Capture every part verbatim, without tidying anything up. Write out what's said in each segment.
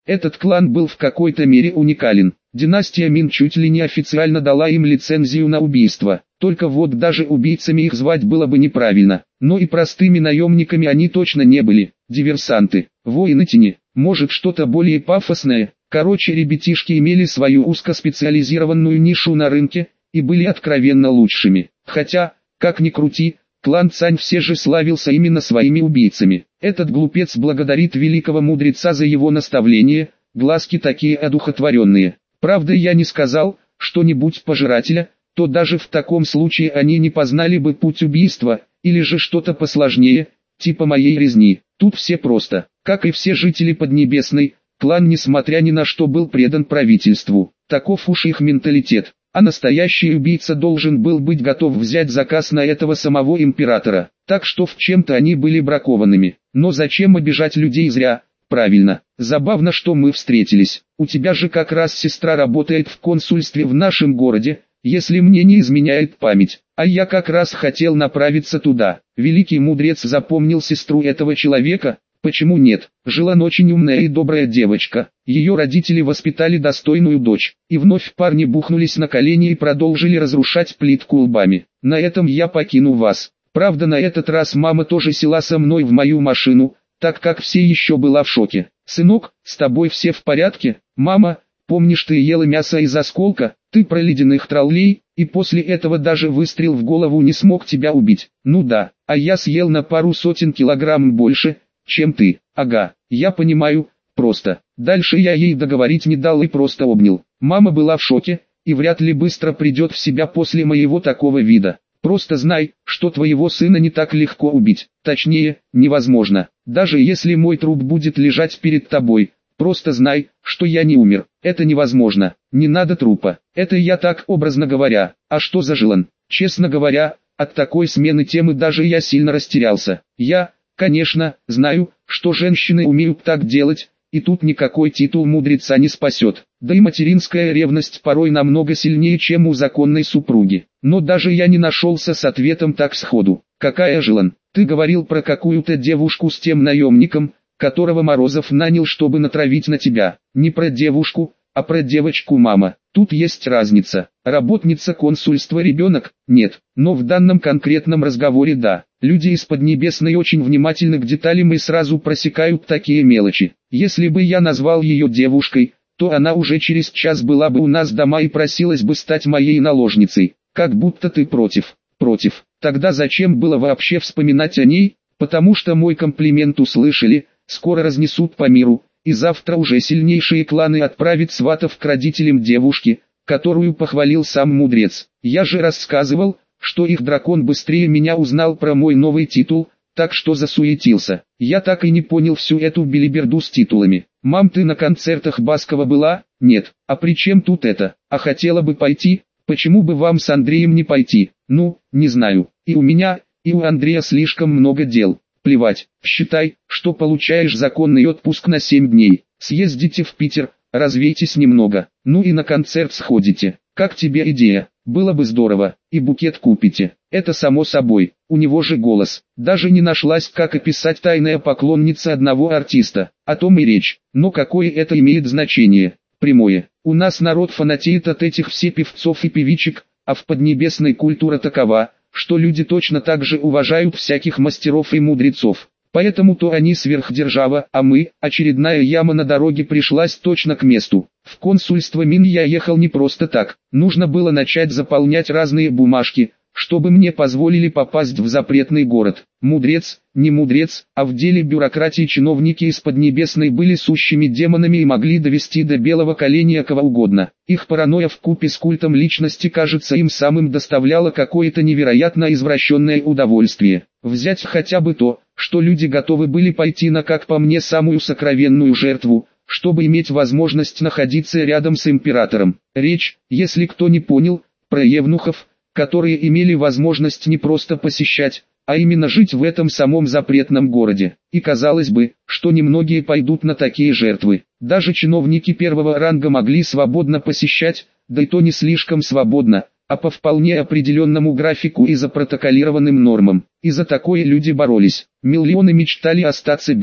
Этот клан был в какой-то мере уникален. Династия Мин чуть ли не официально дала им лицензию на убийство. Только вот даже убийцами их звать было бы неправильно. Но и простыми наемниками они точно не были. Диверсанты, воины тени, может что-то более пафосное. Короче, ребятишки имели свою узкоспециализированную нишу на рынке и были откровенно лучшими. Хотя, как ни крути, клан Цань все же славился именно своими убийцами. Этот глупец благодарит великого мудреца за его наставление, глазки такие одухотворенные. Правда, я не сказал, что не будь пожирателя, то даже в таком случае они не познали бы путь убийства, или же что-то посложнее, типа моей резни. Тут все просто, как и все жители Поднебесной, клан несмотря ни на что был предан правительству. Таков уж их менталитет. А настоящий убийца должен был быть готов взять заказ на этого самого императора. Так что в чем-то они были бракованными. Но зачем обижать людей зря? Правильно. Забавно, что мы встретились. У тебя же как раз сестра работает в консульстве в нашем городе, если мне не изменяет память. А я как раз хотел направиться туда. Великий мудрец запомнил сестру этого человека. Почему нет? Жила очень умная и добрая девочка. Ее родители воспитали достойную дочь. И вновь парни бухнулись на колени и продолжили разрушать плитку лбами. На этом я покину вас. Правда, на этот раз мама тоже села со мной в мою машину, так как все еще была в шоке. «Сынок, с тобой все в порядке? Мама, помнишь, ты ела мясо из осколка? Ты про ледяных троллей, и после этого даже выстрел в голову не смог тебя убить. Ну да, а я съел на пару сотен килограмм больше, чем ты. Ага, я понимаю, просто». Дальше я ей договорить не дал и просто обнял. Мама была в шоке, и вряд ли быстро придет в себя после моего такого вида. Просто знай, что твоего сына не так легко убить. Точнее, невозможно. Даже если мой труп будет лежать перед тобой, просто знай, что я не умер. Это невозможно. Не надо трупа. Это я так образно говоря. А что за Жилан? Честно говоря, от такой смены темы даже я сильно растерялся. Я, конечно, знаю, что женщины умеют так делать, и тут никакой титул мудреца не спасет. Да и материнская ревность порой намного сильнее, чем у законной супруги. Но даже я не нашелся с ответом так сходу. Какая Жилан? Ты говорил про какую-то девушку с тем наемником, которого Морозов нанял, чтобы натравить на тебя. Не про девушку, а про девочку, мама. Тут есть разница. Работница консульства ребенок? Нет. Но в данном конкретном разговоре да. Люди из Поднебесной очень внимательны к деталям и сразу просекают такие мелочи. Если бы я назвал ее девушкой, то она уже через час была бы у нас дома и просилась бы стать моей наложницей. Как будто ты против. Против. Тогда зачем было вообще вспоминать о ней? Потому что мой комплимент услышали, скоро разнесут по миру, и завтра уже сильнейшие кланы отправят сватов к родителям девушки, которую похвалил сам мудрец. Я же рассказывал, что их дракон быстрее меня узнал про мой новый титул, так что засуетился. Я так и не понял всю эту белиберду с титулами. Мам, ты на концертах Баскова была? Нет. А при чем тут это? А хотела бы пойти? Почему бы вам с Андреем не пойти? Ну, не знаю. И у меня, и у Андрея слишком много дел. Плевать. Считай, что получаешь законный отпуск на семь дней. Съездите в Питер, развейтесь немного. Ну и на концерт сходите. Как тебе идея? Было бы здорово. И букет купите. Это само собой. У него же голос. Даже не нашлась, как описать тайная поклонница одного артиста. О том и речь. Но какое это имеет значение? Прямое. У нас народ фанатеет от этих все певцов и певичек, а в Поднебесной культура такова, что люди точно так же уважают всяких мастеров и мудрецов. Поэтому то они сверхдержава, а мы, очередная яма на дороге пришлась точно к месту. В консульство Мин я ехал не просто так, нужно было начать заполнять разные бумажки, чтобы мне позволили попасть в запретный город. Мудрец, не мудрец, а в деле бюрократии чиновники из Поднебесной были сущими демонами и могли довести до белого коленя кого угодно. Их паранойя вкупе с культом личности, кажется, им самым доставляла какое-то невероятно извращенное удовольствие. Взять хотя бы то, что люди готовы были пойти на, как по мне, самую сокровенную жертву, чтобы иметь возможность находиться рядом с императором. Речь, если кто не понял, про евнухов, которые имели возможность не просто посещать, а именно жить в этом самом запретном городе. И казалось бы, что немногие пойдут на такие жертвы. Даже чиновники первого ранга могли свободно посещать, да и то не слишком свободно, а по вполне определенному графику и запротоколированным нормам. И за такое люди боролись. Миллионы мечтали остаться без.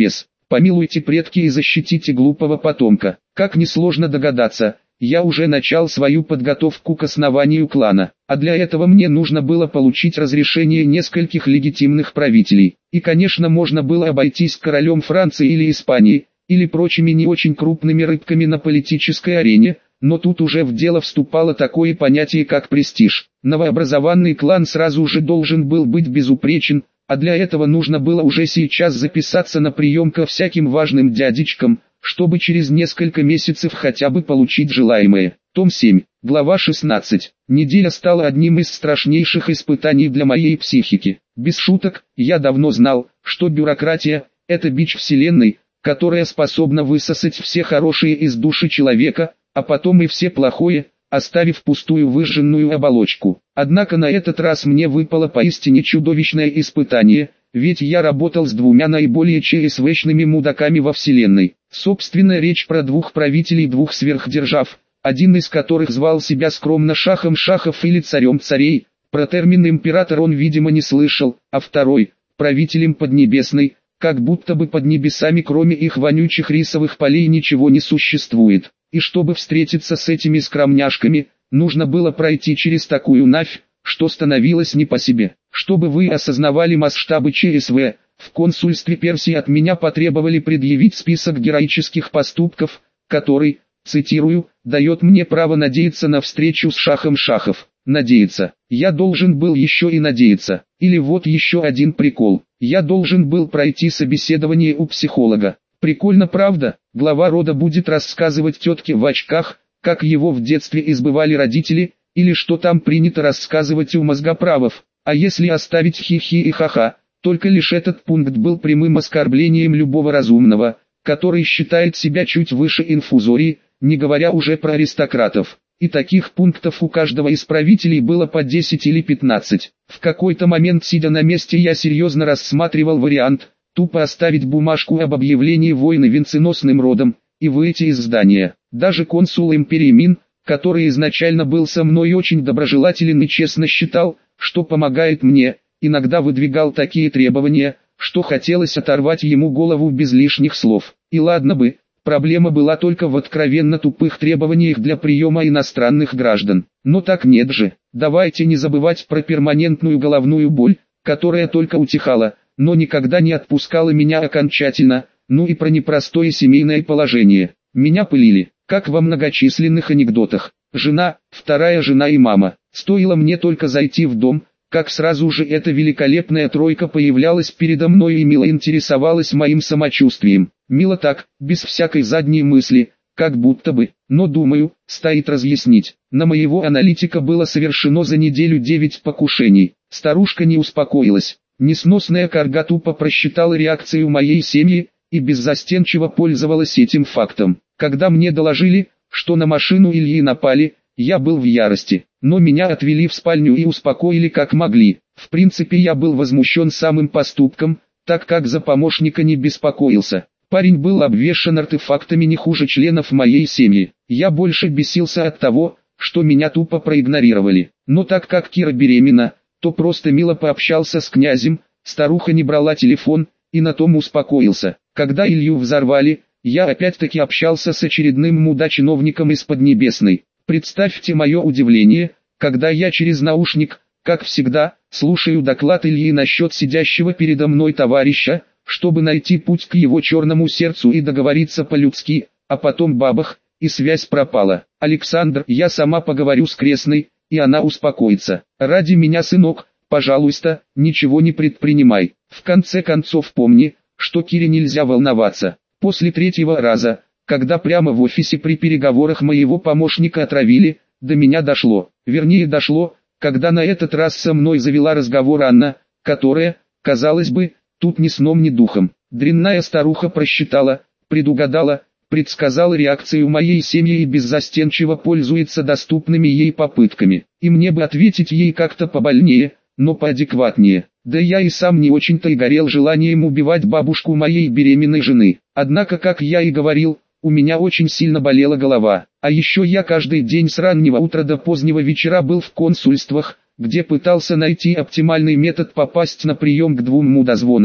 Помилуйте предки и защитите глупого потомка. Как несложно догадаться, я уже начал свою подготовку к основанию клана, а для этого мне нужно было получить разрешение нескольких легитимных правителей. И конечно можно было обойтись королем Франции или Испании, или прочими не очень крупными рыбками на политической арене, но тут уже в дело вступало такое понятие как престиж. Новообразованный клан сразу же должен был быть безупречен, а для этого нужно было уже сейчас записаться на прием ко всяким важным дядечкам, чтобы через несколько месяцев хотя бы получить желаемое. Том семь, глава шестнадцать. Неделя стала одним из страшнейших испытаний для моей психики. Без шуток, я давно знал, что бюрократия – это бич вселенной, которая способна высосать все хорошие из души человека, а потом и все плохое, оставив пустую выжженную оболочку. Однако на этот раз мне выпало поистине чудовищное испытание, ведь я работал с двумя наиболее ЧСВшными мудаками во вселенной. Собственно, речь про двух правителей двух сверхдержав, один из которых звал себя скромно Шахом Шахов или Царем Царей, про термин император он видимо не слышал, а второй, правителем Поднебесной, как будто бы под небесами кроме их вонючих рисовых полей ничего не существует. И чтобы встретиться с этими скромняшками, нужно было пройти через такую навь, что становилось не по себе. Чтобы вы осознавали масштабы ЧСВ, в консульстве Персии от меня потребовали предъявить список героических поступков, который, цитирую, «дает мне право надеяться на встречу с Шахом Шахов». Надеяться. Я должен был еще и надеяться. Или вот еще один прикол. Я должен был пройти собеседование у психолога. Прикольно, правда? Глава рода будет рассказывать тетке в очках, как его в детстве избывали родители, или что там принято рассказывать у мозгоправов. А если оставить хи-хи и ха-ха, только лишь этот пункт был прямым оскорблением любого разумного, который считает себя чуть выше инфузории, не говоря уже про аристократов. И таких пунктов у каждого из правителей было по десять или пятнадцать. В какой-то момент, сидя на месте, я серьезно рассматривал вариант, тупо оставить бумажку об объявлении войны венценосным родом, и выйти из здания. Даже консул империи Мин, который изначально был со мной очень доброжелателен и честно считал, что помогает мне, иногда выдвигал такие требования, что хотелось оторвать ему голову без лишних слов. И ладно бы, проблема была только в откровенно тупых требованиях для приема иностранных граждан. Но так нет же. Давайте не забывать про перманентную головную боль, которая только утихала, но никогда не отпускала меня окончательно, ну и про непростое семейное положение. Меня пылили, как во многочисленных анекдотах. Жена, вторая жена и мама. Стоило мне только зайти в дом, как сразу же эта великолепная тройка появлялась передо мной и мило интересовалась моим самочувствием. Мило так, без всякой задней мысли, как будто бы, но думаю, стоит разъяснить. На моего аналитика было совершено за неделю девять покушений. Старушка не успокоилась. Несносная карга тупо просчитала реакцию моей семьи, и беззастенчиво пользовалась этим фактом. Когда мне доложили, что на машину Ильи напали, я был в ярости, но меня отвели в спальню и успокоили как могли. В принципе, я был возмущен самым поступком, так как за помощника не беспокоился. Парень был обвешан артефактами не хуже членов моей семьи. Я больше бесился от того, что меня тупо проигнорировали. Но так как Кира беременна, то просто мило пообщался с князем, старуха не брала телефон, и на том успокоился. Когда Илью взорвали, я опять-таки общался с очередным мудачиновником из Поднебесной. Представьте мое удивление, когда я через наушник, как всегда, слушаю доклад Ильи насчет сидящего передо мной товарища, чтобы найти путь к его черному сердцу и договориться по-людски, а потом бабах, и связь пропала. Александр, я сама поговорю с крестной, и она успокоится. Ради меня, сынок, пожалуйста, ничего не предпринимай. В конце концов помни, что Кире нельзя волноваться. После третьего раза, когда прямо в офисе при переговорах моего помощника отравили, до меня дошло. Вернее дошло, когда на этот раз со мной завела разговор Анна, которая, казалось бы, тут ни сном ни духом. Дрянная старуха просчитала, предугадала, предсказала реакцию моей семьи и беззастенчиво пользуется доступными ей попытками. И мне бы ответить ей как-то побольнее, но поадекватнее. Да я и сам не очень-то и горел желанием убивать бабушку моей беременной жены. Однако, как я и говорил, у меня очень сильно болела голова. А еще я каждый день с раннего утра до позднего вечера был в консульствах, где пытался найти оптимальный метод попасть на прием к двум мудозвонам,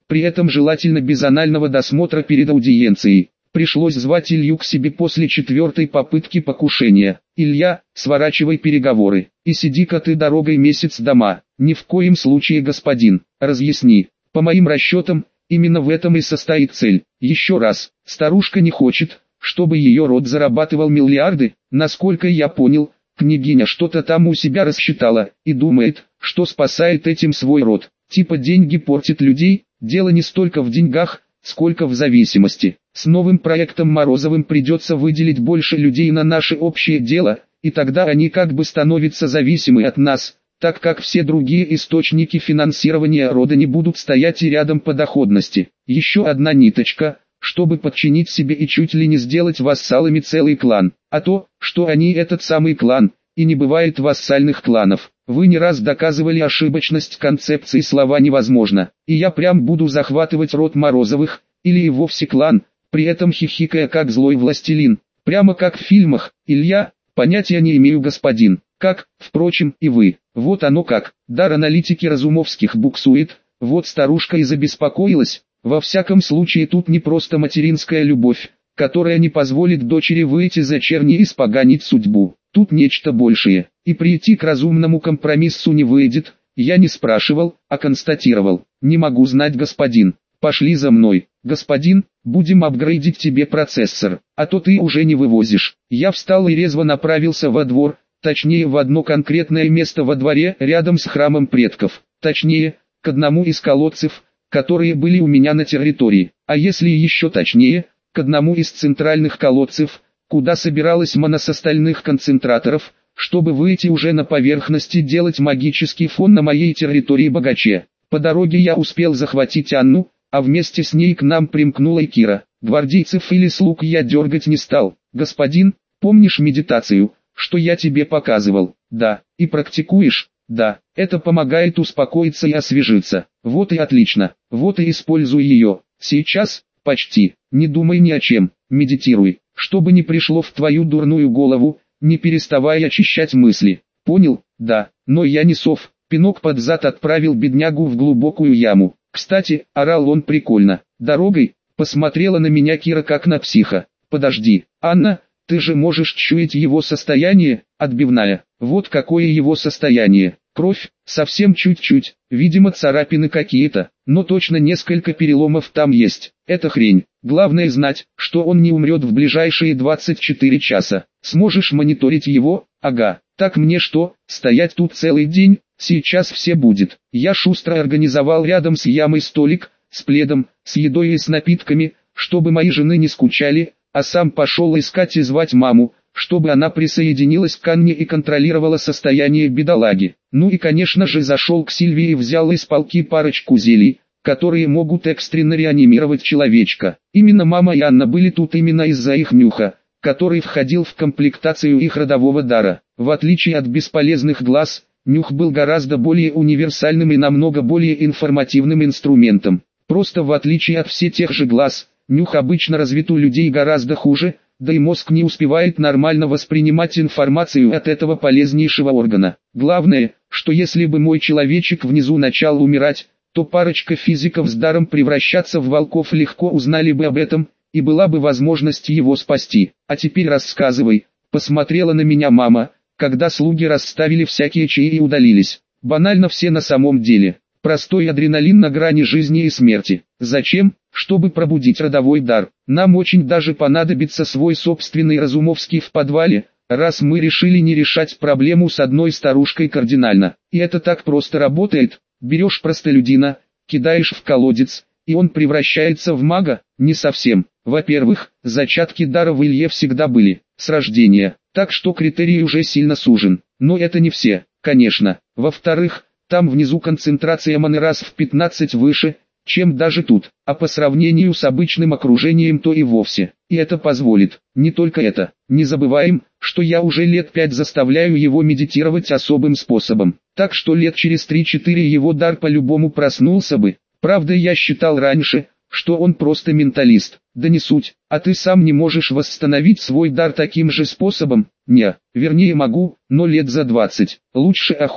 при этом желательно без анального досмотра перед аудиенцией. Пришлось звать Илью к себе после четвертой попытки покушения. «Илья, сворачивай переговоры, и сиди-ка ты дорогой месяц дома». «Ни в коем случае, господин, разъясни. По моим расчетам, именно в этом и состоит цель. Еще раз, старушка не хочет, чтобы ее род зарабатывал миллиарды. Насколько я понял, княгиня что-то там у себя рассчитала, и думает, что спасает этим свой род. Типа деньги портят людей, дело не столько в деньгах, сколько в зависимости. С новым проектом Морозовым придется выделить больше людей на наше общее дело, и тогда они как бы становятся зависимы от нас, так как все другие источники финансирования рода не будут стоять и рядом по доходности. Еще одна ниточка, чтобы подчинить себе и чуть ли не сделать вассалами целый клан. А то, что они этот самый клан, и не бывает вассальных кланов. Вы не раз доказывали ошибочность концепции слова «невозможно», и я прям буду захватывать род Морозовых, или и вовсе клан, при этом хихикая как злой властелин, прямо как в фильмах. Илья, понятия не имею, господин, как, впрочем, и вы. Вот оно как, дар аналитики Разумовских буксует, вот старушка и забеспокоилась. Во всяком случае тут не просто материнская любовь, которая не позволит дочери выйти за черни и испоганить судьбу. Тут нечто большее, и прийти к разумному компромиссу не выйдет. Я не спрашивал, а констатировал. Не могу знать, господин. Пошли за мной. Господин, будем апгрейдить тебе процессор, а то ты уже не вывозишь. Я встал и резво направился во двор, точнее в одно конкретное место во дворе, рядом с храмом предков. Точнее, к одному из колодцев, которые были у меня на территории. А если еще точнее, к одному из центральных колодцев, куда собиралась масса остальных концентраторов, чтобы выйти уже на поверхность и делать магический фон на моей территории богаче. По дороге я успел захватить Анну, а вместе с ней к нам примкнула и Кира. Гвардейцев или слуг я дергать не стал. Господин, помнишь медитацию, что я тебе показывал? Да. И практикуешь? Да. Это помогает успокоиться и освежиться. Вот и отлично. Вот и используй ее. Сейчас, почти, не думай ни о чем, медитируй, чтобы не пришло в твою дурную голову, не переставай очищать мысли. Понял? Да. Но я не сов. Пинок под зад отправил беднягу в глубокую яму. Кстати, орал он прикольно. Дорогой, посмотрела на меня Кира как на психа. Подожди, Анна, ты же можешь чуять его состояние, отбивная. Вот какое его состояние. Кровь, совсем чуть-чуть, видимо царапины какие-то, но точно несколько переломов там есть. Это хрень. Главное знать, что он не умрет в ближайшие двадцать четыре часа. Сможешь мониторить его? Ага. Так мне что, стоять тут целый день? Сейчас все будет. Я шустро организовал рядом с ямой столик, с пледом, с едой и с напитками, чтобы мои жены не скучали, а сам пошел искать и звать маму, чтобы она присоединилась к Анне и контролировала состояние бедолаги. Ну и конечно же зашел к Сильвии и взял из полки парочку зелий, которые могут экстренно реанимировать человечка. Именно мама и Анна были тут именно из-за их нюха, который входил в комплектацию их родового дара. В отличие от бесполезных глаз, нюх был гораздо более универсальным и намного более информативным инструментом. Просто в отличие от всех тех же глаз, нюх обычно развит у людей гораздо хуже, да и мозг не успевает нормально воспринимать информацию от этого полезнейшего органа. Главное, что если бы мой человечек внизу начал умирать, то парочка физиков с даром превращаться в волков легко узнали бы об этом, и была бы возможность его спасти. А теперь рассказывай, посмотрела на меня мама, когда слуги расставили всякие чаи и удалились. Банально все на самом деле. Простой адреналин на грани жизни и смерти. Зачем? Чтобы пробудить родовой дар. Нам очень даже понадобится свой собственный Разумовский в подвале, раз мы решили не решать проблему с одной старушкой кардинально. И это так просто работает. Берешь простолюдина, кидаешь в колодец, и он превращается в мага? Не совсем. Во-первых, зачатки дара в Илье всегда были, с рождения, так что критерий уже сильно сужен. Но это не все, конечно. Во-вторых, там внизу концентрация маны раз в пятнадцать выше, чем даже тут, а по сравнению с обычным окружением то и вовсе. И это позволит. Не только это. Не забываем, что я уже лет пять заставляю его медитировать особым способом. Так что лет через три-четыре его дар по-любому проснулся бы. Правда, я считал раньше, что он просто менталист. Да не суть. А ты сам не можешь восстановить свой дар таким же способом? Не, вернее могу, но лет за двадцать. Лучше охота.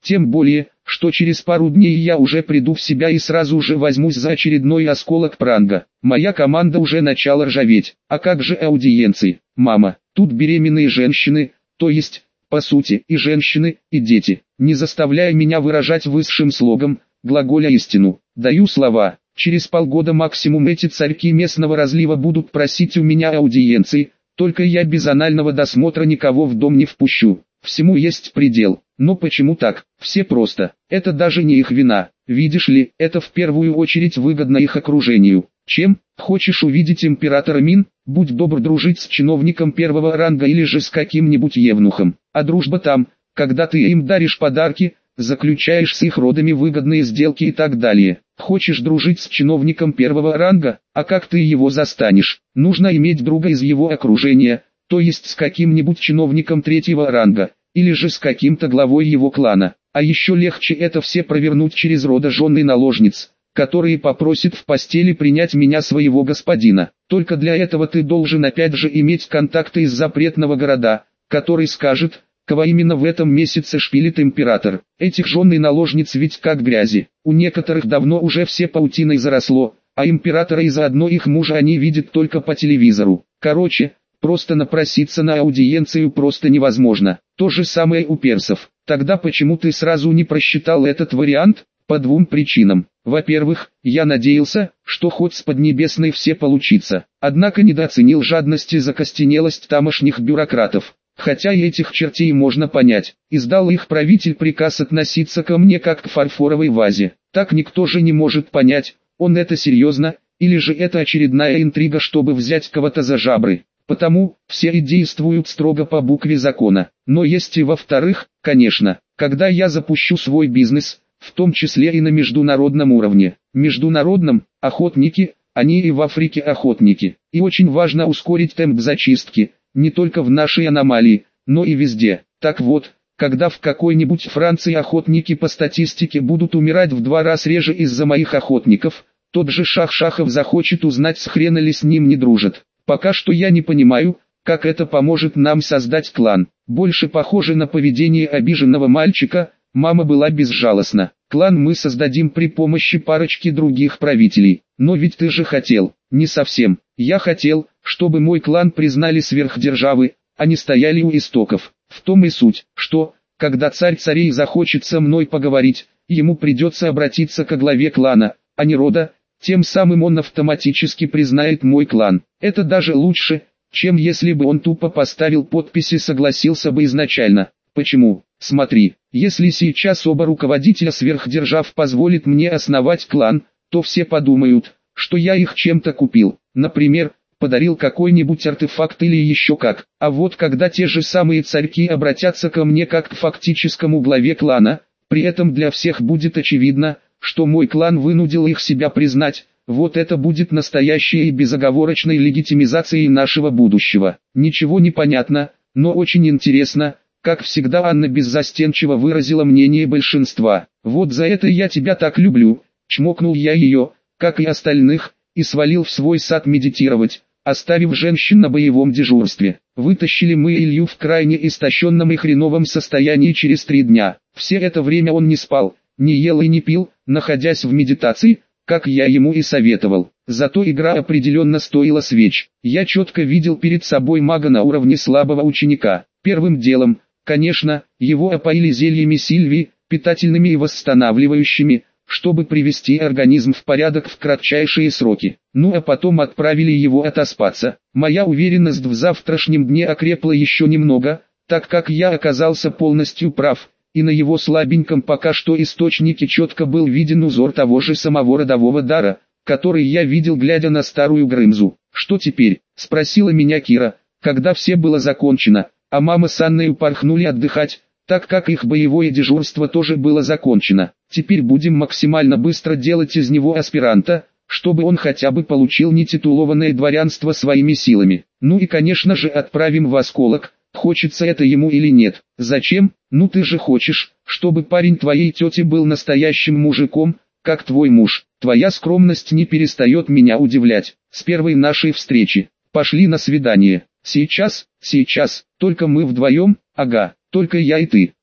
Тем более, что через пару дней я уже приду в себя и сразу же возьмусь за очередной осколок пранга. Моя команда уже начала ржаветь. А как же аудиенции? Мама, тут беременные женщины, то есть, по сути, и женщины, и дети. Не заставляя меня выражать высшим слогом, глаголя истину. Даю слова. Через полгода максимум эти царьки местного разлива будут просить у меня аудиенции, только я без анального досмотра никого в дом не впущу. Всему есть предел. Но почему так? Все просто. Это даже не их вина. Видишь ли, это в первую очередь выгодно их окружению. Чем? Хочешь увидеть императора Мин? Будь добр дружить с чиновником первого ранга или же с каким-нибудь евнухом. А дружба там, когда ты им даришь подарки, заключаешь с их родами выгодные сделки и так далее. Хочешь дружить с чиновником первого ранга? А как ты его застанешь? Нужно иметь друга из его окружения, то есть с каким-нибудь чиновником третьего ранга, или же с каким-то главой его клана. А еще легче это все провернуть через рода жен и наложниц, которые попросят в постели принять меня своего господина. Только для этого ты должен опять же иметь контакты из запретного города, который скажет, кого именно в этом месяце шпилит император. Этих жен и наложниц ведь как грязи. У некоторых давно уже все паутиной заросло, а императора и заодно их мужа они видят только по телевизору. Короче, просто напроситься на аудиенцию просто невозможно. То же самое у персов. Тогда почему ты сразу не просчитал этот вариант? По двум причинам. Во-первых, я надеялся, что хоть с Поднебесной все получится. Однако недооценил жадность и закостенелость тамошних бюрократов. Хотя и этих чертей можно понять. Издал их правитель приказ относиться ко мне как к фарфоровой вазе. Так никто же не может понять, он это серьезно, или же это очередная интрига, чтобы взять кого-то за жабры. Потому, все и действуют строго по букве закона. Но есть и во-вторых, конечно, когда я запущу свой бизнес, в том числе и на международном уровне. Международном, охотники, они и в Африке охотники. И очень важно ускорить темп зачистки, не только в нашей аномалии, но и везде. Так вот, когда в какой-нибудь Франции охотники по статистике будут умирать в два раза реже из-за моих охотников, тот же Шах Шахов захочет узнать, с хрена ли с ним не дружат. Пока что я не понимаю, как это поможет нам создать клан. Больше похоже на поведение обиженного мальчика. Мама была безжалостна. Клан мы создадим при помощи парочки других правителей. Но ведь ты же хотел. Не совсем. Я хотел, чтобы мой клан признали сверхдержавы, а не стояли у истоков. В том и суть, что, когда царь царей захочет со мной поговорить, ему придется обратиться к главе клана, а не рода, тем самым он автоматически признает мой клан. Это даже лучше, чем если бы он тупо поставил подпись и согласился бы изначально. Почему? Смотри, если сейчас оба руководителя сверхдержав позволят мне основать клан, то все подумают, что я их чем-то купил. Например, подарил какой-нибудь артефакт или еще как. А вот когда те же самые царьки обратятся ко мне как к фактическому главе клана, при этом для всех будет очевидно, что мой клан вынудил их себя признать, вот это будет настоящей и безоговорочной легитимизацией нашего будущего. Ничего не понятно, но очень интересно. Как всегда, Анна беззастенчиво выразила мнение большинства. Вот за это я тебя так люблю. Чмокнул я ее, как и остальных, и свалил в свой сад медитировать, оставив женщин на боевом дежурстве. Вытащили мы Илью в крайне истощенном и хреновом состоянии через три дня. Все это время он не спал, не ел и не пил, находясь в медитации, как я ему и советовал. Зато игра определенно стоила свеч. Я четко видел перед собой мага на уровне слабого ученика. Первым делом, конечно, его опоили зельями Сильвии, питательными и восстанавливающими, чтобы привести организм в порядок в кратчайшие сроки. Ну а потом отправили его отоспаться. Моя уверенность в завтрашнем дне окрепла еще немного, так как я оказался полностью прав, и на его слабеньком пока что источнике четко был виден узор того же самого родового дара, который я видел, глядя на старую Грымзу. «Что теперь?» – спросила меня Кира, когда все было закончено, а мама с Анной упорхнули отдыхать, так как их боевое дежурство тоже было закончено. Теперь будем максимально быстро делать из него аспиранта, чтобы он хотя бы получил нетитулованное дворянство своими силами. Ну и конечно же отправим в Осколок, хочется это ему или нет. Зачем? Ну ты же хочешь, чтобы парень твоей тети был настоящим мужиком, как твой муж. Твоя скромность не перестает меня удивлять. С первой нашей встречи. Пошли на свидание. Сейчас, сейчас, только мы вдвоем, ага, только я и ты.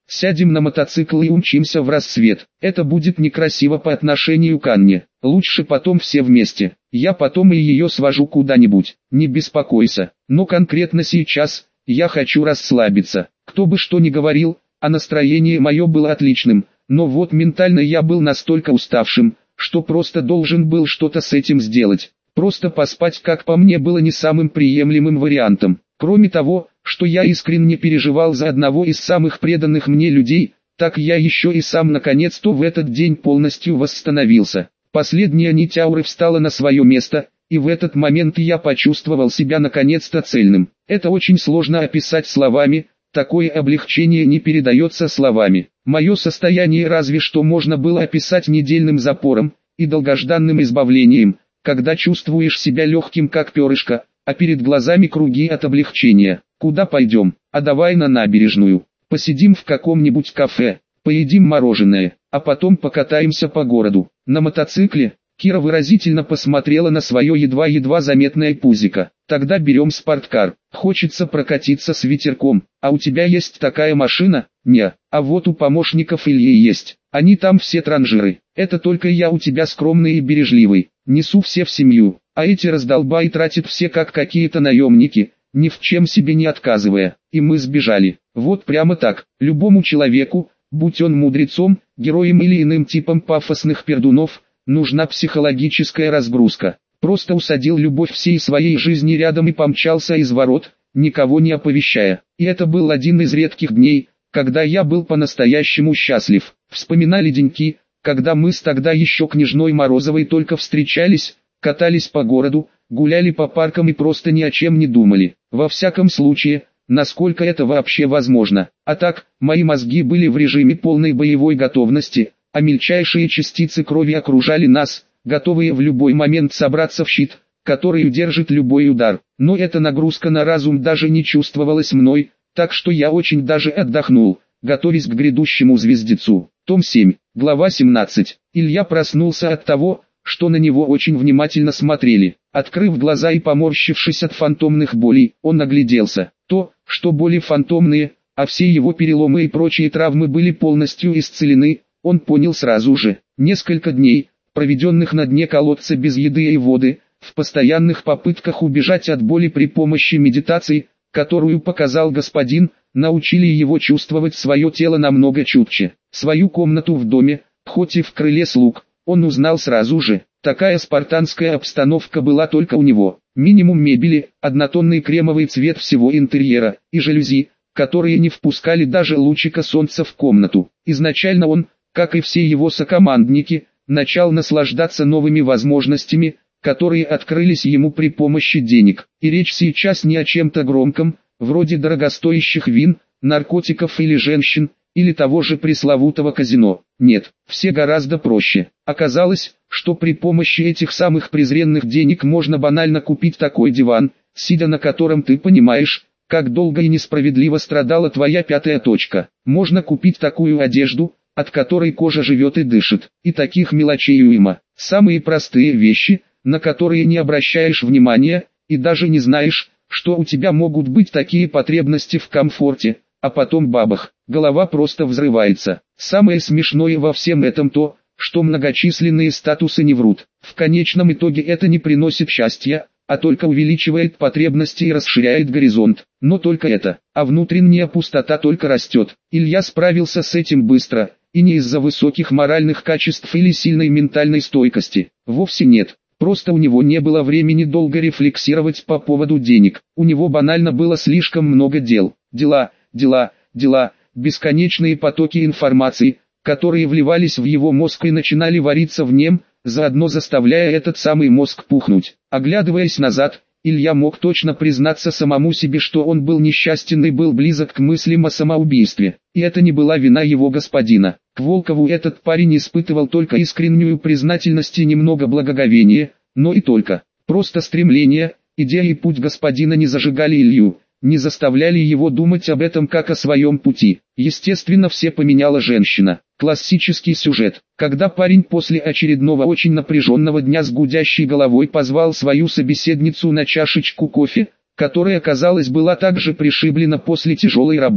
Сядем на мотоцикл и умчимся в рассвет. Это будет некрасиво по отношению к Анне. Лучше потом все вместе. Я потом и ее свожу куда-нибудь. Не беспокойся. Но конкретно сейчас я хочу расслабиться. Кто бы что ни говорил, а настроение мое было отличным. Но вот ментально я был настолько уставшим, что просто должен был что-то с этим сделать. Просто поспать, как по мне, было не самым приемлемым вариантом. Кроме того, что я искренне переживал за одного из самых преданных мне людей, так я еще и сам наконец-то в этот день полностью восстановился. Последняя нить ауры встала на свое место, и в этот момент я почувствовал себя наконец-то цельным. Это очень сложно описать словами, такое облегчение не передается словами. Мое состояние разве что можно было описать недельным запором и долгожданным избавлением, когда чувствуешь себя легким как перышко, а перед глазами круги от облегчения. Куда пойдем? А давай на набережную. Посидим в каком-нибудь кафе, поедим мороженое, а потом покатаемся по городу. На мотоцикле? Кира выразительно посмотрела на свое едва-едва заметное пузико. Тогда берем спорткар. Хочется прокатиться с ветерком. А у тебя есть такая машина? Не. А вот у помощников Ильи есть. Они там все транжиры. Это только я у тебя скромный и бережливый. Несу все в семью. А эти раздолбаи тратят все как какие-то наемники, ни в чем себе не отказывая. И мы сбежали. Вот прямо так. Любому человеку, будь он мудрецом, героем или иным типом пафосных пердунов, нужна психологическая разгрузка. Просто усадил любовь всей своей жизни рядом и помчался из ворот, никого не оповещая. И это был один из редких дней, когда я был по-настоящему счастлив. Вспоминали деньки, когда мы с тогда еще княжной Морозовой только встречались, катались по городу, гуляли по паркам и просто ни о чем не думали. Во всяком случае, насколько это вообще возможно. А так, мои мозги были в режиме полной боевой готовности, а мельчайшие частицы крови окружали нас, готовые в любой момент собраться в щит, который удержит любой удар. Но эта нагрузка на разум даже не чувствовалась мной, так что я очень даже отдохнул, готовясь к грядущему звездецу. Том семь, глава семнадцать. Илья проснулся от того, что на него очень внимательно смотрели. Открыв глаза и поморщившись от фантомных болей, он огляделся. То, что боли фантомные, а все его переломы и прочие травмы были полностью исцелены, он понял сразу же. Несколько дней, проведенных на дне колодца без еды и воды, в постоянных попытках убежать от боли при помощи медитации, которую показал господин, научили его чувствовать свое тело намного чутче. Свою комнату в доме, хоть и в крыле слуг, он узнал сразу же. Такая спартанская обстановка была только у него. Минимум мебели, однотонный кремовый цвет всего интерьера, и жалюзи, которые не впускали даже лучика солнца в комнату. Изначально он, как и все его сокомандники, начал наслаждаться новыми возможностями, которые открылись ему при помощи денег. И речь сейчас не о чем-то громком, вроде дорогостоящих вин, наркотиков или женщин, или того же пресловутого казино. Нет, все гораздо проще. Оказалось, что при помощи этих самых презренных денег можно банально купить такой диван, сидя на котором ты понимаешь, как долго и несправедливо страдала твоя пятая точка. Можно купить такую одежду, от которой кожа живет и дышит. И таких мелочей уйма. Самые простые вещи, на которые не обращаешь внимания, и даже не знаешь, что у тебя могут быть такие потребности в комфорте, а потом бабах, голова просто взрывается. Самое смешное во всем этом то, что многочисленные статусы не врут. В конечном итоге это не приносит счастья, а только увеличивает потребности и расширяет горизонт. Но только это, а внутренняя пустота только растет. Илья справился с этим быстро, и не из-за высоких моральных качеств или сильной ментальной стойкости. Вовсе нет. Просто у него не было времени долго рефлексировать по поводу денег. У него банально было слишком много дел. Дела, дела, дела, бесконечные потоки информации, которые вливались в его мозг и начинали вариться в нем, заодно заставляя этот самый мозг пухнуть. Оглядываясь назад, Илья мог точно признаться самому себе, что он был несчастен и был близок к мыслям о самоубийстве. И это не была вина его господина. К Волкову этот парень испытывал только искреннюю признательность и немного благоговения, но и только. Просто стремление, идея и путь господина не зажигали Илью, не заставляли его думать об этом как о своем пути. Естественно, все поменяла женщина. Классический сюжет. Когда парень после очередного очень напряженного дня с гудящей головой позвал свою собеседницу на чашечку кофе, которая, казалось, была также пришиблена после тяжелой работы,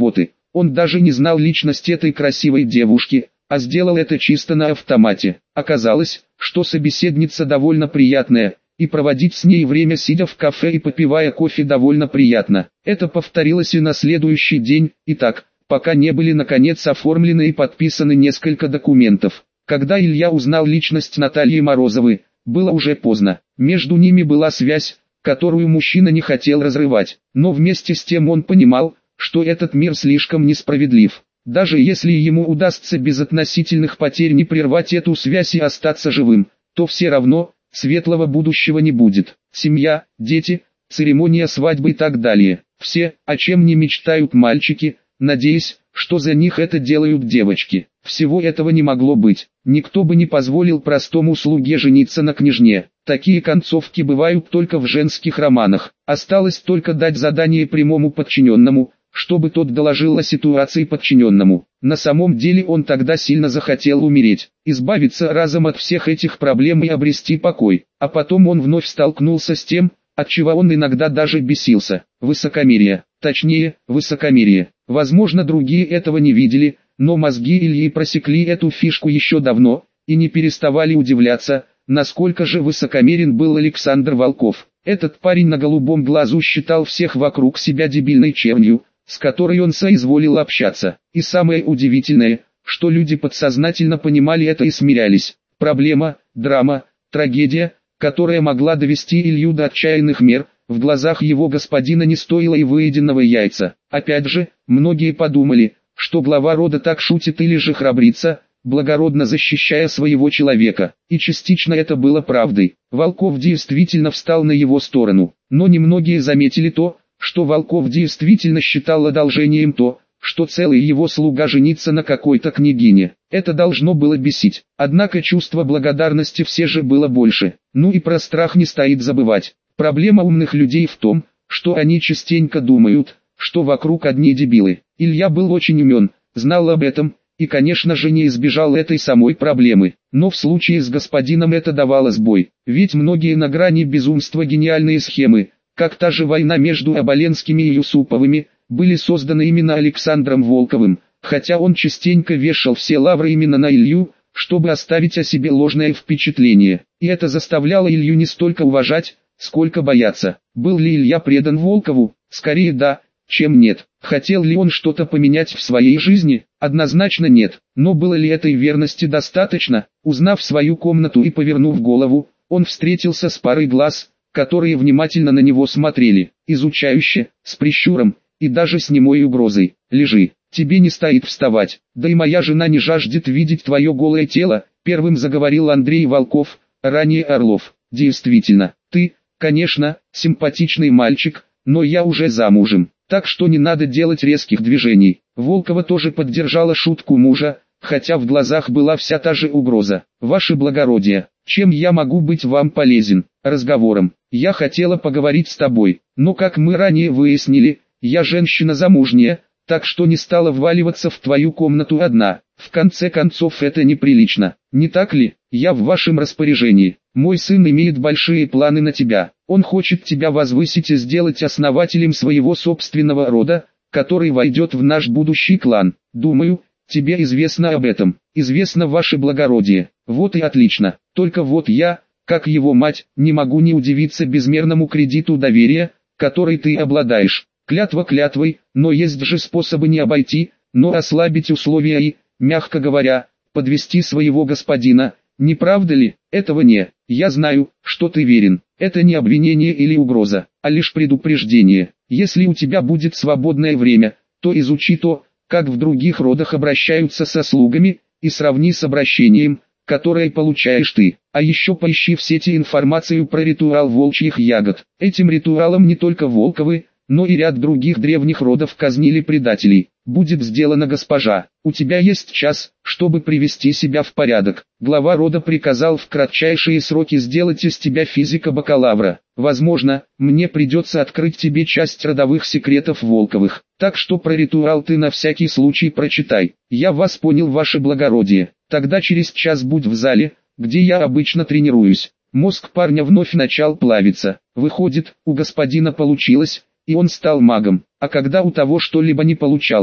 Он даже не знал личность этой красивой девушки, а сделал это чисто на автомате. Оказалось, что собеседница довольно приятная, и проводить с ней время сидя в кафе и попивая кофе довольно приятно. Это повторилось и на следующий день, и так, пока не были наконец оформлены и подписаны несколько документов. Когда Илья узнал личность Натальи Морозовой, было уже поздно. Между ними была связь, которую мужчина не хотел разрывать, но вместе с тем он понимал, что этот мир слишком несправедлив. Даже если ему удастся без относительных потерь не прервать эту связь и остаться живым, то все равно светлого будущего не будет. Семья, дети, церемония свадьбы и так далее. Все, о чем не мечтают мальчики, надеясь, что за них это делают девочки. Всего этого не могло быть. Никто бы не позволил простому слуге жениться на княжне. Такие концовки бывают только в женских романах. Осталось только дать задание прямому подчиненному, чтобы тот доложил о ситуации подчиненному. На самом деле он тогда сильно захотел умереть, избавиться разом от всех этих проблем и обрести покой. А потом он вновь столкнулся с тем, от чего он иногда даже бесился. Высокомерие. Точнее, высокомерие. Возможно, другие этого не видели, но мозги Ильи просекли эту фишку еще давно, и не переставали удивляться, насколько же высокомерен был Александр Волков. Этот парень на голубом глазу считал всех вокруг себя дебильной чернью, с которой он соизволил общаться. И самое удивительное, что люди подсознательно понимали это и смирялись. Проблема, драма, трагедия, которая могла довести Илью до отчаянных мер, в глазах его господина не стоило и выеденного яйца. Опять же, многие подумали, что глава рода так шутит или же храбрится, благородно защищая своего человека. И частично это было правдой. Волков действительно встал на его сторону. Но немногие заметили то, что Волков действительно считал одолжением то, что целый его слуга женится на какой-то княгине. Это должно было бесить. Однако чувство благодарности все же было больше. Ну и про страх не стоит забывать. Проблема умных людей в том, что они частенько думают, что вокруг одни дебилы. Илья был очень умен, знал об этом, и конечно же не избежал этой самой проблемы. Но в случае с господином это давало сбой. Ведь многие на грани безумства гениальные схемы, как та же война между Оболенскими и Юсуповыми, были созданы именно Александром Волковым, хотя он частенько вешал все лавры именно на Илью, чтобы оставить о себе ложное впечатление. И это заставляло Илью не столько уважать, сколько бояться. Был ли Илья предан Волкову? Скорее да, чем нет. Хотел ли он что-то поменять в своей жизни? Однозначно нет. Но было ли этой верности достаточно? Узнав свою комнату и повернув голову, он встретился с парой глаз, которые внимательно на него смотрели, изучающе, с прищуром, и даже с немой угрозой. «Лежи, тебе не стоит вставать, да и моя жена не жаждет видеть твое голое тело», первым заговорил Андрей Волков, ранее Орлов. «Действительно, ты, конечно, симпатичный мальчик, но я уже замужем, так что не надо делать резких движений». Волкова тоже поддержала шутку мужа, хотя в глазах была вся та же угроза. «Ваше благородие, чем я могу быть вам полезен?» «Разговором. Я хотела поговорить с тобой, но как мы ранее выяснили, я женщина замужняя, так что не стала вваливаться в твою комнату одна. В конце концов это неприлично, не так ли? Я в вашем распоряжении. Мой сын имеет большие планы на тебя. Он хочет тебя возвысить и сделать основателем своего собственного рода, который войдет в наш будущий клан. Думаю, тебе известно об этом. Известно, ваше благородие. Вот и отлично. Только вот я, как его мать, не могу не удивиться безмерному кредиту доверия, который ты обладаешь. Клятва клятвой, но есть же способы не обойти, но ослабить условия и, мягко говоря, подвести своего господина, не правда ли? Этого не. Я знаю, что ты верен. Это не обвинение или угроза, а лишь предупреждение. Если у тебя будет свободное время, то изучи то, как в других родах обращаются со слугами, и сравни с обращением, которое получаешь ты. А еще поищи в сети информацию про ритуал волчьих ягод. Этим ритуалом не только Волковы, но и ряд других древних родов казнили предателей. Будет сделано, госпожа. У тебя есть час, чтобы привести себя в порядок. Глава рода приказал в кратчайшие сроки сделать из тебя физика-бакалавра. Возможно, мне придется открыть тебе часть родовых секретов Волковых. Так что про ритуал ты на всякий случай прочитай. Я вас понял, ваше благородие. Тогда через час будь в зале, где я обычно тренируюсь. Мозг парня вновь начал плавиться. Выходит, у господина получилось, и он стал магом. А когда у того что-либо не получалось,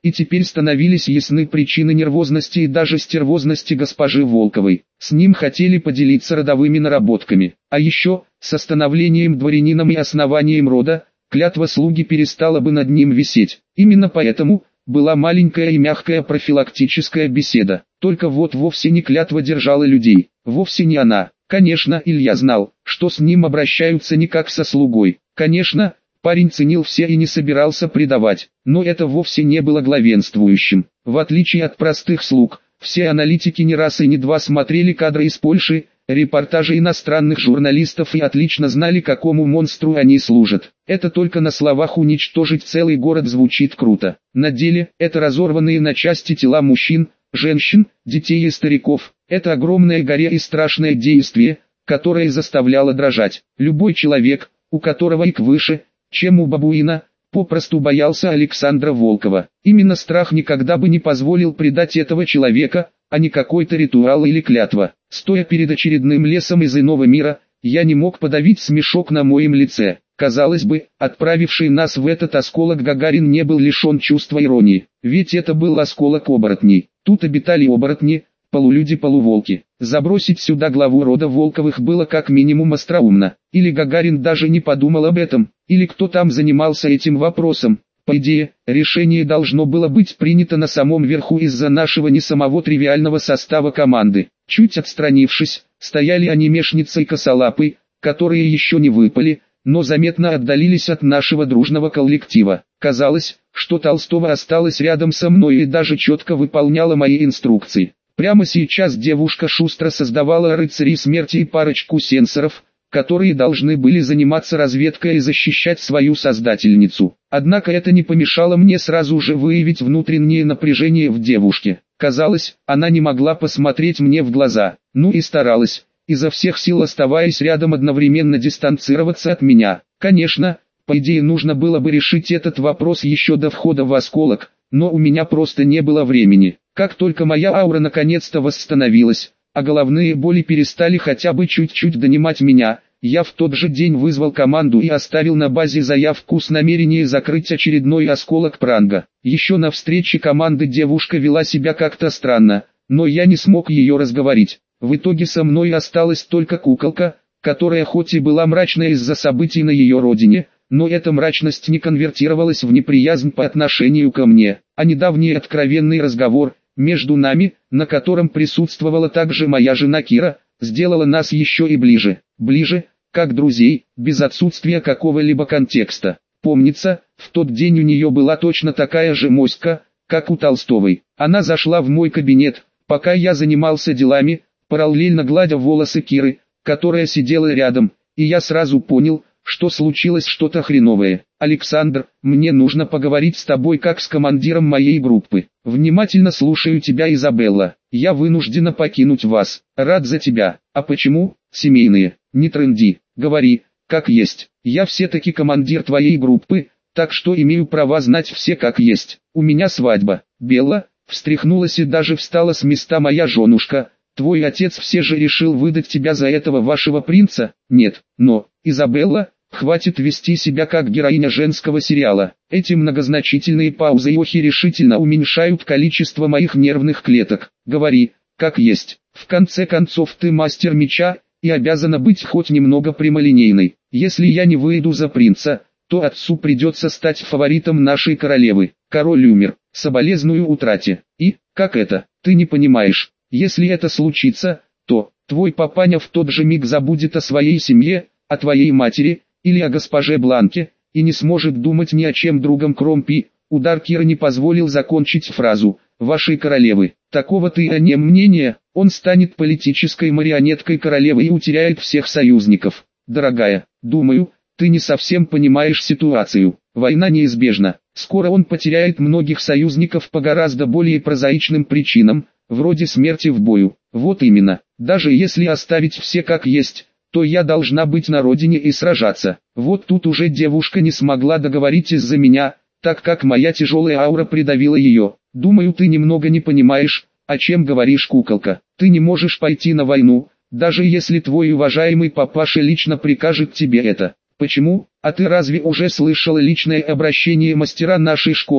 и теперь становились ясны причины нервозности и даже стервозности госпожи Волковой. С ним хотели поделиться родовыми наработками. А еще, с становлением дворянином и основанием рода, клятва слуги перестала бы над ним висеть. Именно поэтому была маленькая и мягкая профилактическая беседа. Только вот вовсе не клятва держала людей, вовсе не она. Конечно, Илья знал, что с ним обращаются не как со слугой. Конечно, парень ценил все и не собирался предавать, но это вовсе не было главенствующим. В отличие от простых слуг, все аналитики не раз и не два смотрели кадры из Польши, репортажи иностранных журналистов и отлично знали, какому монстру они служат. Это только на словах уничтожить целый город звучит круто. На деле, это разорванные на части тела мужчин, женщин, детей и стариков. Это огромное горе и страшное действие, которое заставляло дрожать. Любой человек, у которого ик выше, чем у бабуина, попросту боялся Александра Волкова. Именно страх никогда бы не позволил предать этого человека, а не какой-то ритуал или клятва. Стоя перед очередным лесом из иного мира, я не мог подавить смешок на моем лице. Казалось бы, отправивший нас в этот осколок Гагарин не был лишен чувства иронии. Ведь это был осколок оборотней. Тут обитали оборотни, полулюди-полуволки. Забросить сюда главу рода Волковых было как минимум остроумно. Или Гагарин даже не подумал об этом, или кто там занимался этим вопросом. По идее, решение должно было быть принято на самом верху из-за нашего не самого тривиального состава команды. Чуть отстранившись, стояли анимешница и косолапый, которые еще не выпали, но заметно отдалились от нашего дружного коллектива. Казалось, что Толстова осталась рядом со мной и даже четко выполняла мои инструкции. Прямо сейчас девушка шустро создавала рыцарей смерти и парочку сенсоров, которые должны были заниматься разведкой и защищать свою создательницу. Однако это не помешало мне сразу же выявить внутреннее напряжение в девушке. Казалось, она не могла посмотреть мне в глаза, ну и старалась, изо всех сил оставаясь рядом, одновременно дистанцироваться от меня. Конечно, по идее нужно было бы решить этот вопрос еще до входа в осколок, но у меня просто не было времени. Как только моя аура наконец-то восстановилась, а головные боли перестали хотя бы чуть-чуть донимать меня, я в тот же день вызвал команду и оставил на базе заявку с намерением закрыть очередной осколок пранга. Еще на встрече команды девушка вела себя как-то странно, но я не смог ее разговорить. В итоге со мной осталась только куколка, которая хоть и была мрачная из-за событий на ее родине, но эта мрачность не конвертировалась в неприязнь по отношению ко мне, а недавний откровенный разговор между нами, на котором присутствовала также моя жена Кира, сделала нас еще и ближе, ближе, как друзей, без отсутствия какого-либо контекста. Помнится, в тот день у нее была точно такая же моська, как у Толстовой. Она зашла в мой кабинет, пока я занимался делами, параллельно гладя волосы Киры, которая сидела рядом, и я сразу понял, что случилось что-то хреновое. «Александр, мне нужно поговорить с тобой как с командиром моей группы. Внимательно слушаю тебя, Изабелла. Я вынуждена покинуть вас. Рад за тебя. А почему? Семейные. Не трынди. Говори, как есть. Я все-таки командир твоей группы, так что имею право знать все как есть. У меня свадьба». Белла, встряхнулась и даже встала с места моя женушка. «Твой отец все же решил выдать тебя за этого вашего принца?» «Нет, но, Изабелла, хватит вести себя как героиня женского сериала. Эти многозначительные паузы и охи решительно уменьшают количество моих нервных клеток. Говори, как есть. В конце концов ты мастер меча, и обязана быть хоть немного прямолинейной. Если я не выйду за принца, то отцу придется стать фаворитом нашей королевы. Король умер, соболезную утрате. И, как это, ты не понимаешь, если это случится, то твой папаня в тот же миг забудет о своей семье, о твоей матери, или о госпоже Бланке, и не сможет думать ни о чем другом кроме пи». Удар Кира не позволил закончить фразу «вашей королевы». Такого ты о нем мнения, он станет политической марионеткой королевы и утеряет всех союзников. Дорогая, думаю, ты не совсем понимаешь ситуацию. Война неизбежна. Скоро он потеряет многих союзников по гораздо более прозаичным причинам, вроде смерти в бою. Вот именно, даже если оставить все как есть, то я должна быть на родине и сражаться. Вот тут уже девушка не смогла договорить из-за меня, так как моя тяжелая аура придавила ее. Думаю, ты немного не понимаешь, о чем говоришь, куколка. Ты не можешь пойти на войну, даже если твой уважаемый папаша лично прикажет тебе это. Почему? А ты разве уже слышала личное обращение мастера нашей школы,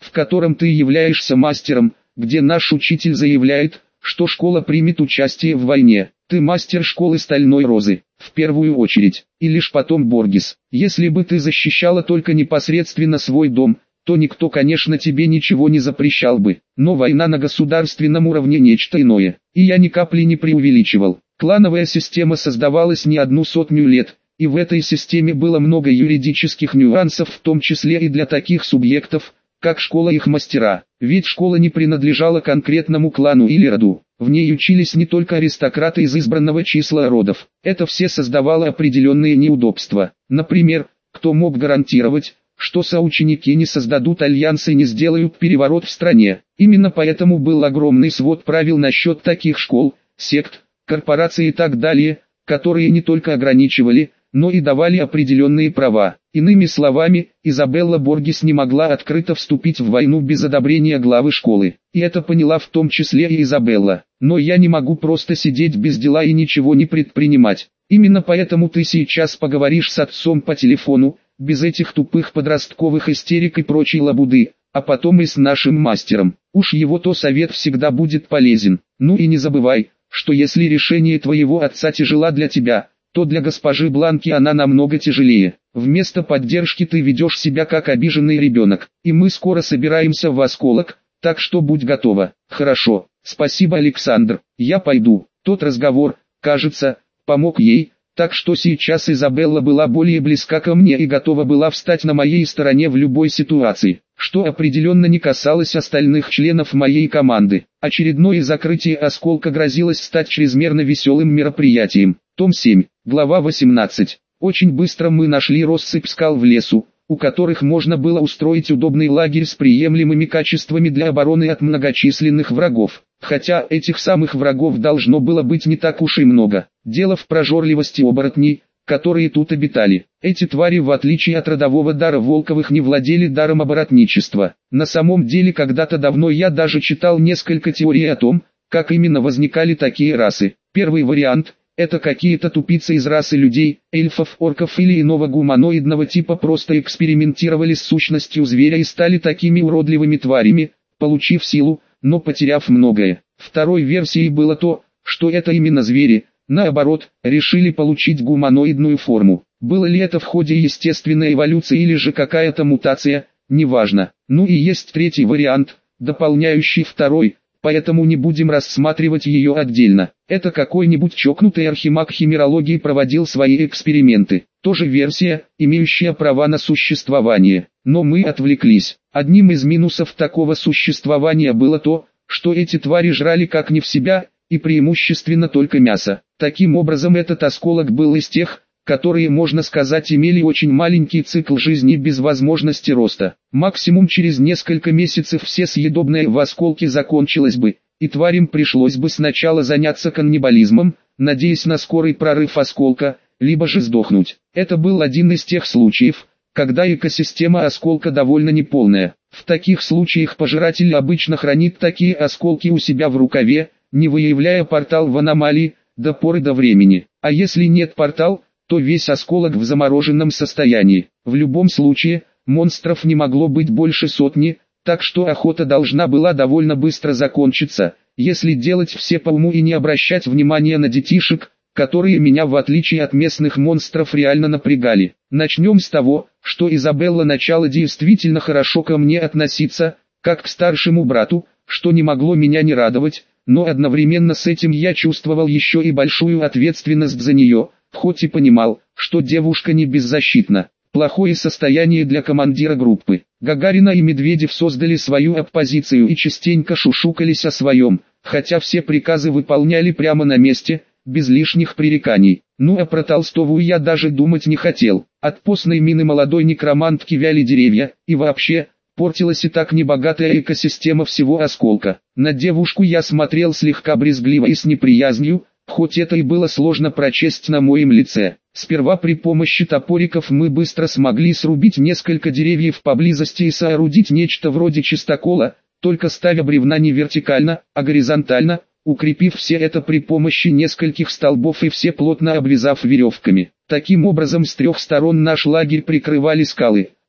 в котором ты являешься мастером, где наш учитель заявляет, что школа примет участие в войне. Ты мастер школы Стальной Розы, в первую очередь, и лишь потом Боргес. Если бы ты защищала только непосредственно свой дом, то никто, конечно, тебе ничего не запрещал бы. Но война на государственном уровне нечто иное, и я ни капли не преувеличивал. Клановая система создавалась не одну сотню лет, и в этой системе было много юридических нюансов, в том числе и для таких субъектов, как школа их мастера. Ведь школа не принадлежала конкретному клану или роду. В ней учились не только аристократы из избранного числа родов. Это все создавало определенные неудобства. Например, кто мог гарантировать, что соученики не создадут альянс и не сделают переворот в стране. Именно поэтому был огромный свод правил насчет таких школ, сект, корпораций и так далее, которые не только ограничивали, но и давали определенные права. Иными словами, Изабелла Боргес не могла открыто вступить в войну без одобрения главы школы. И это поняла в том числе и Изабелла. Но я не могу просто сидеть без дела и ничего не предпринимать. Именно поэтому ты сейчас поговоришь с отцом по телефону, без этих тупых подростковых истерик и прочей лабуды, а потом и с нашим мастером. Уж его-то совет всегда будет полезен. Ну и не забывай, что если решение твоего отца тяжела для тебя, то для госпожи Бланки она намного тяжелее. Вместо поддержки ты ведешь себя как обиженный ребенок, и мы скоро собираемся в Осколок, так что будь готова. Хорошо, спасибо, Александр, я пойду. Тот разговор, кажется, помог ей, так что сейчас Изабелла была более близка ко мне и готова была встать на моей стороне в любой ситуации, что определенно не касалось остальных членов моей команды. Очередное закрытие Осколка грозилось стать чрезмерно веселым мероприятием. Том семь, глава восемнадцать. Очень быстро мы нашли россыпь скал в лесу, у которых можно было устроить удобный лагерь с приемлемыми качествами для обороны от многочисленных врагов. Хотя этих самых врагов должно было быть не так уж и много. Дело в прожорливости оборотней, которые тут обитали. Эти твари, в отличие от родового дара Волковых, не владели даром оборотничества. На самом деле, когда-то давно я даже читал несколько теорий о том, как именно возникали такие расы. Первый вариант – это какие-то тупицы из расы людей, эльфов, орков или иного гуманоидного типа просто экспериментировали с сущностью зверя и стали такими уродливыми тварями, получив силу, но потеряв многое. Второй версией было то, что это именно звери, наоборот, решили получить гуманоидную форму. Было ли это в ходе естественной эволюции или же какая-то мутация, неважно. Ну и есть третий вариант, дополняющий второй, поэтому не будем рассматривать ее отдельно. Это какой-нибудь чокнутый архимаг химерологии проводил свои эксперименты. Тоже версия, имеющая права на существование. Но мы отвлеклись. Одним из минусов такого существования было то, что эти твари жрали как не в себя, и преимущественно только мясо. Таким образом, этот осколок был из тех, которые, можно сказать, имели очень маленький цикл жизни без возможности роста. Максимум через несколько месяцев все съедобное в осколке закончилось бы, и тварям пришлось бы сначала заняться каннибализмом, надеясь на скорый прорыв осколка, либо же сдохнуть. Это был один из тех случаев, когда экосистема осколка довольно неполная. В таких случаях пожиратель обычно хранит такие осколки у себя в рукаве, не выявляя портал в аномалии, до поры до времени. А если нет портал, то весь осколок в замороженном состоянии. В любом случае, монстров не могло быть больше сотни, так что охота должна была довольно быстро закончиться, если делать все по уму и не обращать внимания на детишек, которые меня в отличие от местных монстров реально напрягали. Начнем с того, что Изабелла начала действительно хорошо ко мне относиться, как к старшему брату, что не могло меня не радовать, но одновременно с этим я чувствовал еще и большую ответственность за нее, хоть и понимал, что девушка не беззащитна. Плохое состояние для командира группы. Гагарина и Медведев создали свою оппозицию и частенько шушукались о своем, хотя все приказы выполняли прямо на месте, без лишних пререканий. Ну а про Толстову я даже думать не хотел. От постной мины молодой некромантки вяли деревья, и вообще, портилась и так небогатая экосистема всего осколка. На девушку я смотрел слегка брезгливо и с неприязнью, хоть это и было сложно прочесть на моем лице. Сперва при помощи топориков мы быстро смогли срубить несколько деревьев поблизости и соорудить нечто вроде чистокола, только ставя бревна не вертикально, а горизонтально, укрепив все это при помощи нескольких столбов и все плотно обвязав веревками. Таким образом с трех сторон наш лагерь прикрывали скалы,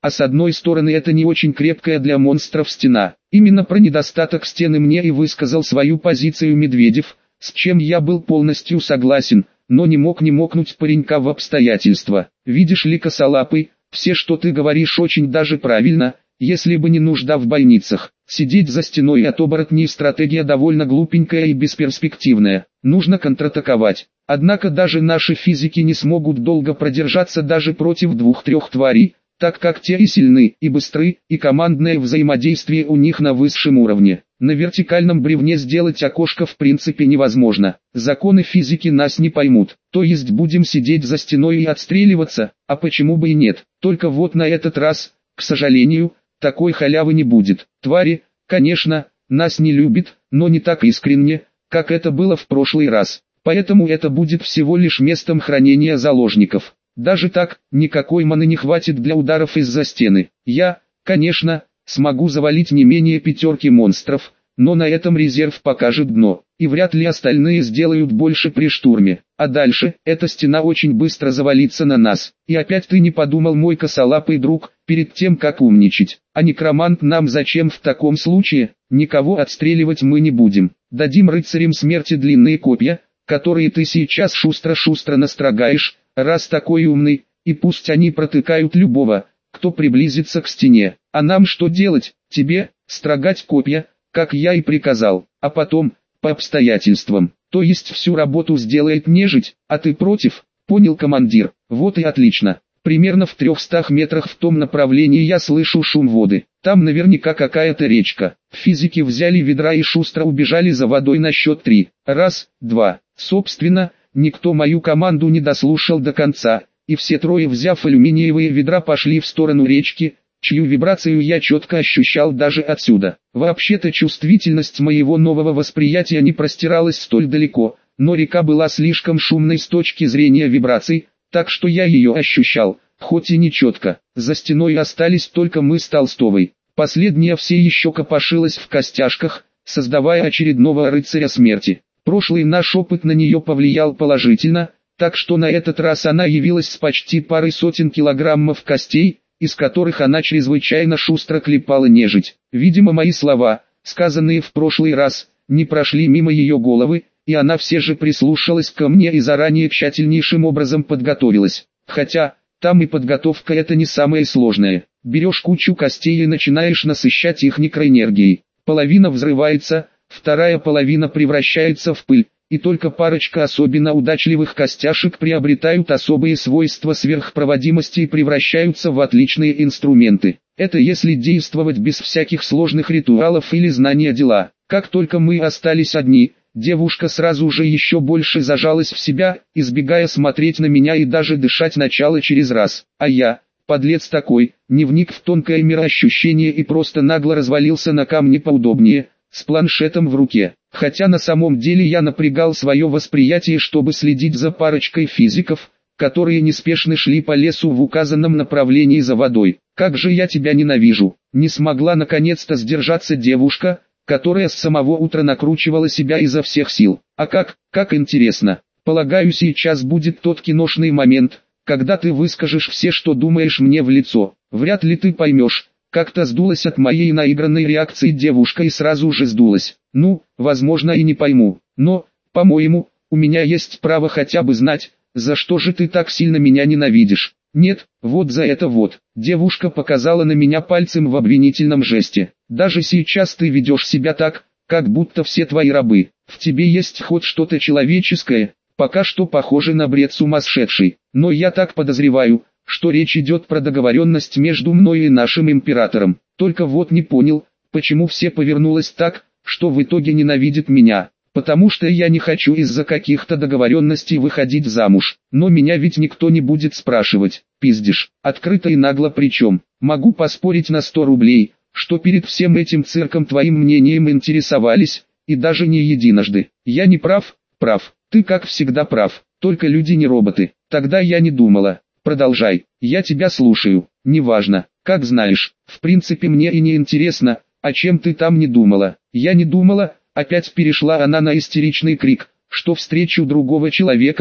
а с одной стороны это не очень крепкая для монстров стена. Именно про недостаток стены мне и высказал свою позицию Медведев, с чем я был полностью согласен, но не мог не мокнуть паренька в обстоятельства. Видишь ли, косолапый, все, что ты говоришь, очень даже правильно, если бы не нужда в больницах. Сидеть за стеной от оборотней стратегия довольно глупенькая и бесперспективная. Нужно контратаковать. Однако даже наши физики не смогут долго продержаться даже против двух-трех тварей, так как те и сильны, и быстры, и командное взаимодействие у них на высшем уровне. На вертикальном бревне сделать окошко в принципе невозможно. Законы физики нас не поймут. То есть будем сидеть за стеной и отстреливаться, а почему бы и нет. Только вот на этот раз, к сожалению, такой халявы не будет. Твари, конечно, нас не любят, но не так искренне, как это было в прошлый раз. Поэтому это будет всего лишь местом хранения заложников. Даже так, никакой маны не хватит для ударов из-за стены. Я, конечно, смогу завалить не менее пятерки монстров, но на этом резерв покажет дно, и вряд ли остальные сделают больше при штурме. А дальше, эта стена очень быстро завалится на нас. И опять ты не подумал, мой косолапый друг, перед тем как умничать. А некромант нам зачем в таком случае? Никого отстреливать мы не будем. Дадим рыцарям смерти длинные копья, которые ты сейчас шустро-шустро настрогаешь, раз такой умный, и пусть они протыкают любого, кто приблизится к стене. А нам что делать? Тебе, строгать копья, как я и приказал, а потом, по обстоятельствам. То есть всю работу сделает нежить, а ты против? Понял, командир. Вот и отлично. Примерно в трехстах метрах в том направлении я слышу шум воды. Там наверняка какая-то речка. Физики взяли ведра и шустро убежали за водой на счет три. Раз, два. Собственно, никто мою команду не дослушал до конца, и все трое, взяв алюминиевые ведра, пошли в сторону речки, чью вибрацию я четко ощущал даже отсюда. Вообще-то чувствительность моего нового восприятия не простиралась столь далеко, но река была слишком шумной с точки зрения вибраций, так что я ее ощущал, хоть и не четко. За стеной остались только мы с Толстовой. Последняя все еще копошилась в костяшках, создавая очередного рыцаря смерти. Прошлый наш опыт на нее повлиял положительно, так что на этот раз она явилась с почти парой сотен килограммов костей, из которых она чрезвычайно шустро клепала нежить. Видимо, мои слова, сказанные в прошлый раз, не прошли мимо ее головы, и она все же прислушалась ко мне и заранее тщательнейшим образом подготовилась. Хотя, там и подготовка это не самое сложное. Берешь кучу костей и начинаешь насыщать их некроэнергией. Половина взрывается, вторая половина превращается в пыль, и только парочка особенно удачливых костяшек приобретают особые свойства сверхпроводимости и превращаются в отличные инструменты. Это если действовать без всяких сложных ритуалов или знания дела. Как только мы остались одни, девушка сразу же еще больше зажалась в себя, избегая смотреть на меня и даже дышать начало через раз. А я, подлец такой, не вник в тонкое мироощущение и просто нагло развалился на камне поудобнее, с планшетом в руке. Хотя на самом деле я напрягал свое восприятие, чтобы следить за парочкой физиков, которые неспешно шли по лесу в указанном направлении за водой. Как же я тебя ненавижу! Не смогла наконец-то сдержаться девушка, которая с самого утра накручивала себя изо всех сил. А как, как интересно. Полагаю, сейчас будет тот киношный момент, когда ты выскажешь все, что думаешь мне в лицо. Вряд ли ты поймешь. Как-то сдулась от моей наигранной реакции девушка и сразу же сдулась. Ну, возможно, и не пойму. Но, по-моему, у меня есть право хотя бы знать, за что же ты так сильно меня ненавидишь. Нет, вот за это вот. Девушка показала на меня пальцем в обвинительном жесте. Даже сейчас ты ведешь себя так, как будто все твои рабы. В тебе есть хоть что-то человеческое, пока что похоже на бред сумасшедший. Но я так подозреваю, что речь идет про договоренность между мной и нашим императором. Только вот не понял, почему все повернулось так, что в итоге ненавидит меня. Потому что я не хочу из-за каких-то договоренностей выходить замуж. Но меня ведь никто не будет спрашивать. Пиздишь, открыто и нагло причем. Могу поспорить на сто рублей, что перед всем этим цирком твоим мнением интересовались, и даже не единожды. Я не прав? Прав. Ты как всегда прав. Только люди не роботы. Тогда я не думала. Продолжай, я тебя слушаю. Неважно, как знаешь. В принципе мне и не интересно, о чем ты там не думала. Я не думала, опять перешла она на истеричный крик, что встречу другого человека,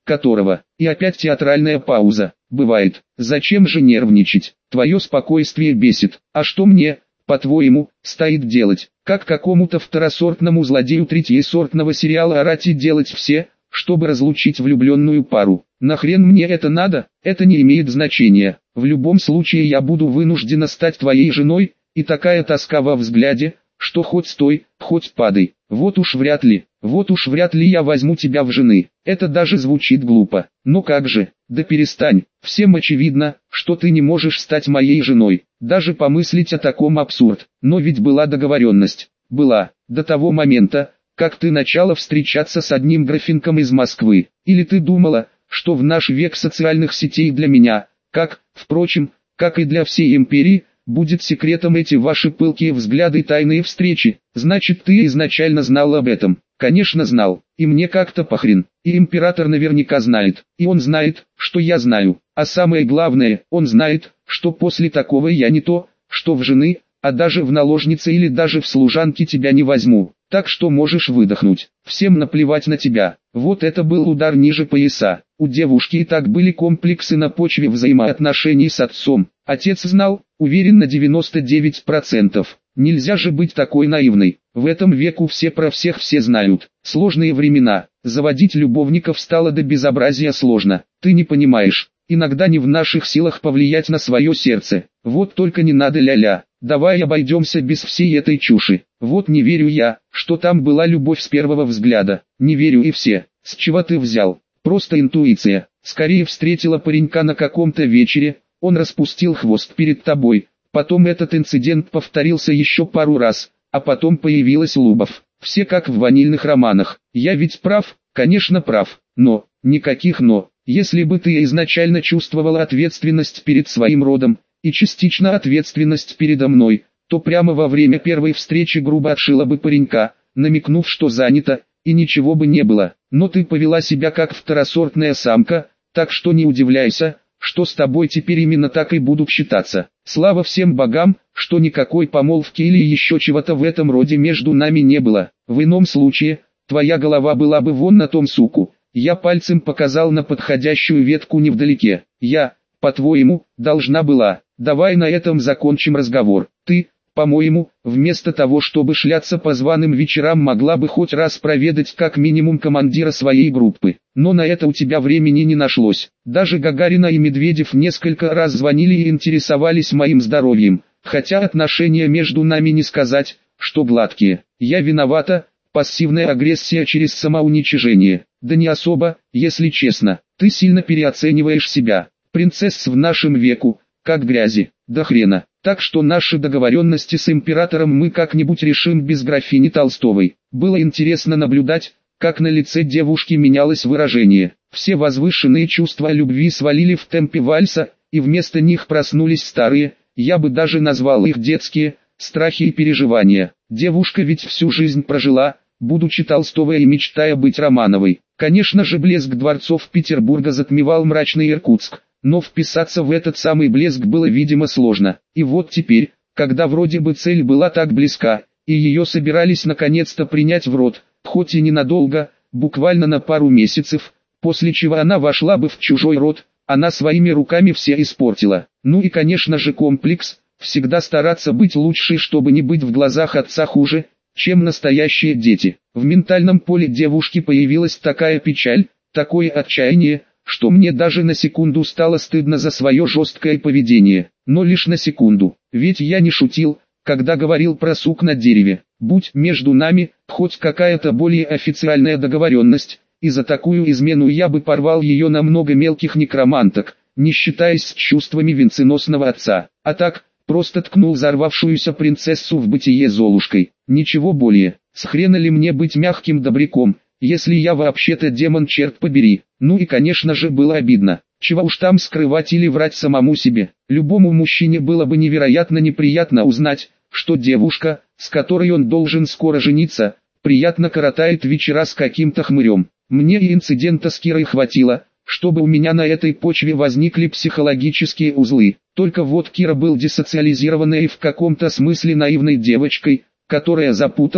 которого, и опять театральная пауза, бывает. Зачем же нервничать? Твое спокойствие бесит. А что мне, по-твоему, стоит делать? Как какому-то второсортному злодею третьесортного сериала орать и делать все, чтобы разлучить влюбленную пару? Нахрен мне это надо? Это не имеет значения. В любом случае я буду вынуждена стать твоей женой, и такая тоска во взгляде, что хоть стой, хоть падай. Вот уж вряд ли, вот уж вряд ли я возьму тебя в жены. Это даже звучит глупо. Но как же? Да перестань. Всем очевидно, что ты не можешь стать моей женой. Даже помыслить о таком абсурд. Но ведь была договоренность. Была. До того момента, как ты начала встречаться с одним графинком из Москвы. Или ты думала, что в наш век социальных сетей для меня, как, впрочем, как и для всей империи, будет секретом эти ваши пылкие взгляды и тайные встречи? Значит, ты изначально знал об этом. Конечно знал, и мне как-то похрен. И император наверняка знает, и он знает, что я знаю. А самое главное, он знает, что после такого я не то, что в жены, а даже в наложницы или даже в служанки тебя не возьму. Так что можешь выдохнуть. Всем наплевать на тебя. Вот это был удар ниже пояса. У девушки и так были комплексы на почве взаимоотношений с отцом. Отец знал, уверен на девяносто девять процентов. Нельзя же быть такой наивной. В этом веку все про всех все знают. Сложные времена. Заводить любовников стало до безобразия сложно. Ты не понимаешь. Иногда не в наших силах повлиять на свое сердце. Вот только не надо ля-ля. Давай обойдемся без всей этой чуши. Вот не верю я, что там была любовь с первого взгляда. Не верю и все. С чего ты взял? Просто интуиция. Скорее встретила паренька на каком-то вечере, он распустил хвост перед тобой. Потом этот инцидент повторился еще пару раз, а потом появилась Лубов. Все как в ванильных романах. Я ведь прав? Конечно прав. Но, никаких но. Если бы ты изначально чувствовала ответственность перед своим родом, и частично ответственность передо мной, то прямо во время первой встречи грубо отшила бы паренька, намекнув, что занято, и ничего бы не было. Но ты повела себя как второсортная самка, так что не удивляйся, что с тобой теперь именно так и будут считаться. Слава всем богам, что никакой помолвки или еще чего-то в этом роде между нами не было. В ином случае, твоя голова была бы вон на том суку. Я пальцем показал на подходящую ветку невдалеке. Я, по-твоему, должна была. Давай на этом закончим разговор. Ты, по-моему, вместо того, чтобы шляться по званым вечерам, могла бы хоть раз проведать как минимум командира своей группы. Но на это у тебя времени не нашлось. Даже Гагарина и Медведев несколько раз звонили и интересовались моим здоровьем. Хотя отношения между нами не сказать, что гладкие. Я виновата, пассивная агрессия через самоуничижение. Да не особо, если честно. Ты сильно переоцениваешь себя. Принцесс в нашем веку, как грязи, да хрена. Так что наши договоренности с императором мы как-нибудь решим без графини Толстовой. Было интересно наблюдать, как на лице девушки менялось выражение. Все возвышенные чувства любви свалили в темпе вальса, и вместо них проснулись старые, я бы даже назвал их детские, страхи и переживания. Девушка ведь всю жизнь прожила, будучи Толстовой и мечтая быть Романовой. Конечно же, блеск дворцов Петербурга затмевал мрачный Иркутск. Но вписаться в этот самый блеск было, видимо, сложно. И вот теперь, когда вроде бы цель была так близка, и ее собирались наконец-то принять в рот, хоть и ненадолго, буквально на пару месяцев, после чего она вошла бы в чужой род, она своими руками все испортила. Ну и конечно же комплекс, всегда стараться быть лучшей, чтобы не быть в глазах отца хуже, чем настоящие дети. В ментальном поле девушки появилась такая печаль, такое отчаяние, что мне даже на секунду стало стыдно за свое жесткое поведение. Но лишь на секунду, ведь я не шутил, когда говорил про сук на дереве. Будь между нами хоть какая-то более официальная договоренность, и за такую измену я бы порвал ее на много мелких некроманток, не считаясь с чувствами венценосного отца. А так, просто ткнул взорвавшуюся принцессу в бытие Золушкой. Ничего более. С хрена ли мне быть мягким добряком, если я вообще-то демон, черт побери. Ну и конечно же было обидно. Чего уж там скрывать или врать самому себе. Любому мужчине было бы невероятно неприятно узнать, что девушка, с которой он должен скоро жениться, приятно коротает вечера с каким-то хмырем. Мне и инцидента с Кирой хватило, чтобы у меня на этой почве возникли психологические узлы. Только вот Кира был десоциализированной и в каком-то смысле наивной девочкой, которая запуталась,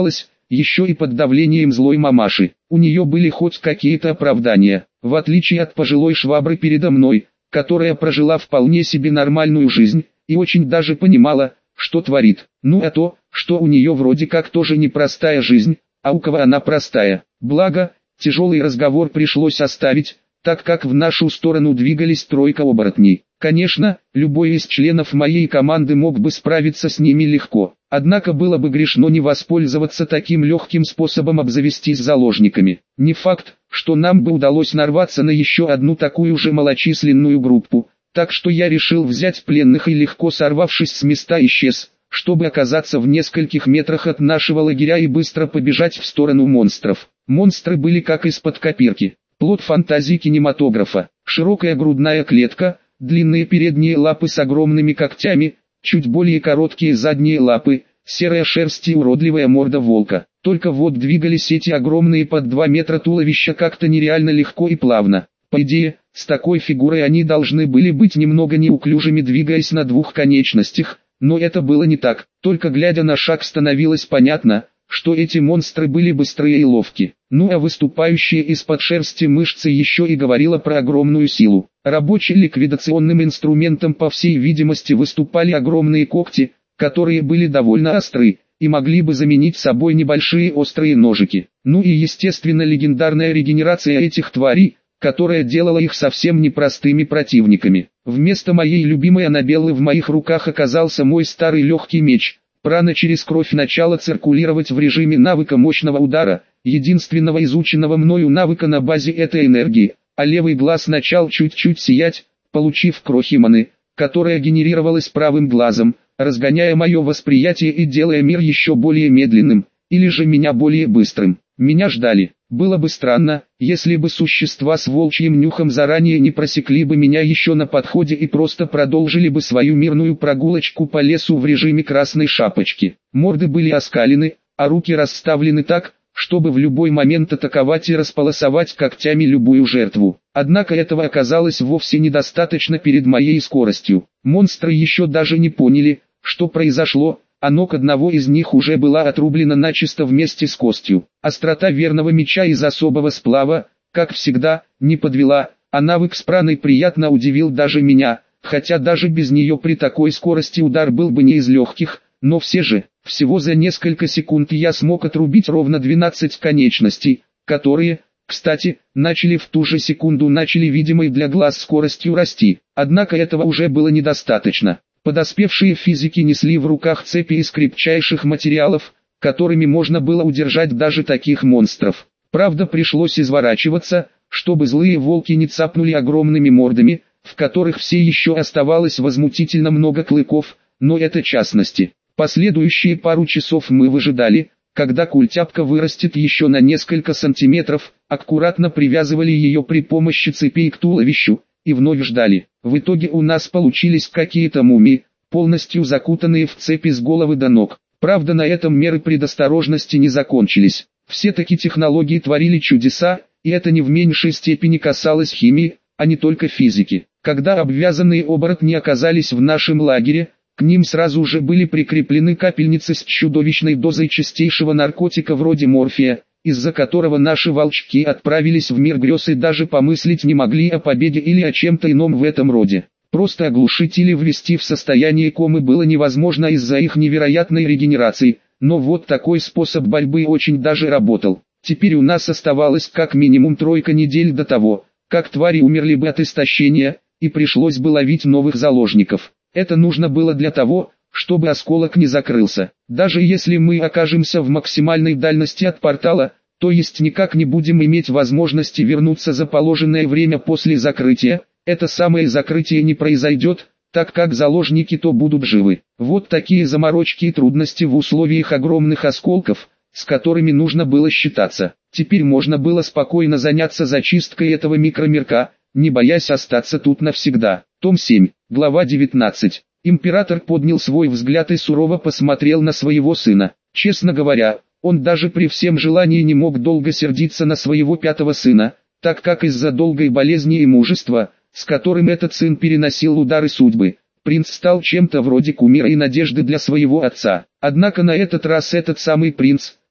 еще и под давлением злой мамаши. У нее были хоть какие-то оправдания, в отличие от пожилой швабры передо мной, которая прожила вполне себе нормальную жизнь, и очень даже понимала, что творит. Ну а то, что у нее вроде как тоже непростая жизнь, а у кого она простая. Благо, тяжелый разговор пришлось оставить, так как в нашу сторону двигались тройка оборотней. Конечно, любой из членов моей команды мог бы справиться с ними легко, однако было бы грешно не воспользоваться таким легким способом обзавестись заложниками. Не факт, что нам бы удалось нарваться на еще одну такую же малочисленную группу, так что я решил взять пленных и легко сорвавшись с места исчез, чтобы оказаться в нескольких метрах от нашего лагеря и быстро побежать в сторону монстров. Монстры были как из-под копирки, плод фантазии кинематографа, широкая грудная клетка, длинные передние лапы с огромными когтями, чуть более короткие задние лапы, серая шерсть и уродливая морда волка. Только вот двигались эти огромные под два метра туловища как-то нереально легко и плавно. По идее, с такой фигурой они должны были быть немного неуклюжими, двигаясь на двух конечностях, но это было не так. Только глядя на шаг становилось понятно, что эти монстры были быстрые и ловки. Ну а выступающие из-под шерсти мышцы еще и говорило про огромную силу. Рабочим ликвидационным инструментом по всей видимости выступали огромные когти, которые были довольно остры, и могли бы заменить собой небольшие острые ножики. Ну и естественно легендарная регенерация этих тварей, которая делала их совсем непростыми противниками. Вместо моей любимой Анабеллы в моих руках оказался мой старый легкий меч. Прана через кровь начала циркулировать в режиме навыка мощного удара, единственного изученного мною навыка на базе этой энергии, а левый глаз начал чуть-чуть сиять, получив крохи маны, которая генерировалась правым глазом, разгоняя мое восприятие и делая мир еще более медленным, или же меня более быстрым. Меня ждали. Было бы странно, если бы существа с волчьим нюхом заранее не просекли бы меня еще на подходе и просто продолжили бы свою мирную прогулочку по лесу в режиме красной шапочки. Морды были оскалены, а руки расставлены так, чтобы в любой момент атаковать и располосовать когтями любую жертву. Однако этого оказалось вовсе недостаточно перед моей скоростью. Монстры еще даже не поняли, что произошло, а ног одного из них уже была отрублена начисто вместе с костью. Острота верного меча из особого сплава, как всегда, не подвела, а навык с праной приятно удивил даже меня, хотя даже без нее при такой скорости удар был бы не из легких, но все же, всего за несколько секунд я смог отрубить ровно двенадцать конечностей, которые, кстати, начали в ту же секунду начали видимой для глаз скоростью расти. Однако этого уже было недостаточно. Подоспевшие физики несли в руках цепи из крепчайших материалов, которыми можно было удержать даже таких монстров. Правда, пришлось изворачиваться, чтобы злые волки не цапнули огромными мордами, в которых все еще оставалось возмутительно много клыков, но это частности. Последующие пару часов мы выжидали, когда культяпка вырастет еще на несколько сантиметров, аккуратно привязывали ее при помощи цепей к туловищу, и вновь ждали. В итоге у нас получились какие-то мумии, полностью закутанные в цепи с головы до ног. Правда, на этом меры предосторожности не закончились. Все-таки технологии творили чудеса, и это не в меньшей степени касалось химии, а не только физики. Когда обвязанные оборотни оказались в нашем лагере, к ним сразу же были прикреплены капельницы с чудовищной дозой чистейшего наркотика вроде морфия, из-за которого наши волчки отправились в мир грез и даже помыслить не могли о победе или о чем-то ином в этом роде. Просто оглушить или ввести в состояние комы было невозможно из-за их невероятной регенерации, но вот такой способ борьбы очень даже работал. Теперь у нас оставалось как минимум тройка недель до того, как твари умерли бы от истощения, и пришлось бы ловить новых заложников. Это нужно было для того, чтобы осколок не закрылся. Даже если мы окажемся в максимальной дальности от портала, то есть никак не будем иметь возможности вернуться за положенное время после закрытия, это самое закрытие не произойдет, так как заложники то будут живы. Вот такие заморочки и трудности в условиях огромных осколков, с которыми нужно было считаться. Теперь можно было спокойно заняться зачисткой этого микромирка, не боясь остаться тут навсегда. Том семь, глава девятнадцать. Император поднял свой взгляд и сурово посмотрел на своего сына. Честно говоря, он даже при всем желании не мог долго сердиться на своего пятого сына, так как из-за долгой болезни и мужества, с которым этот сын переносил удары судьбы, принц стал чем-то вроде кумира и надежды для своего отца. Однако на этот раз этот самый принц,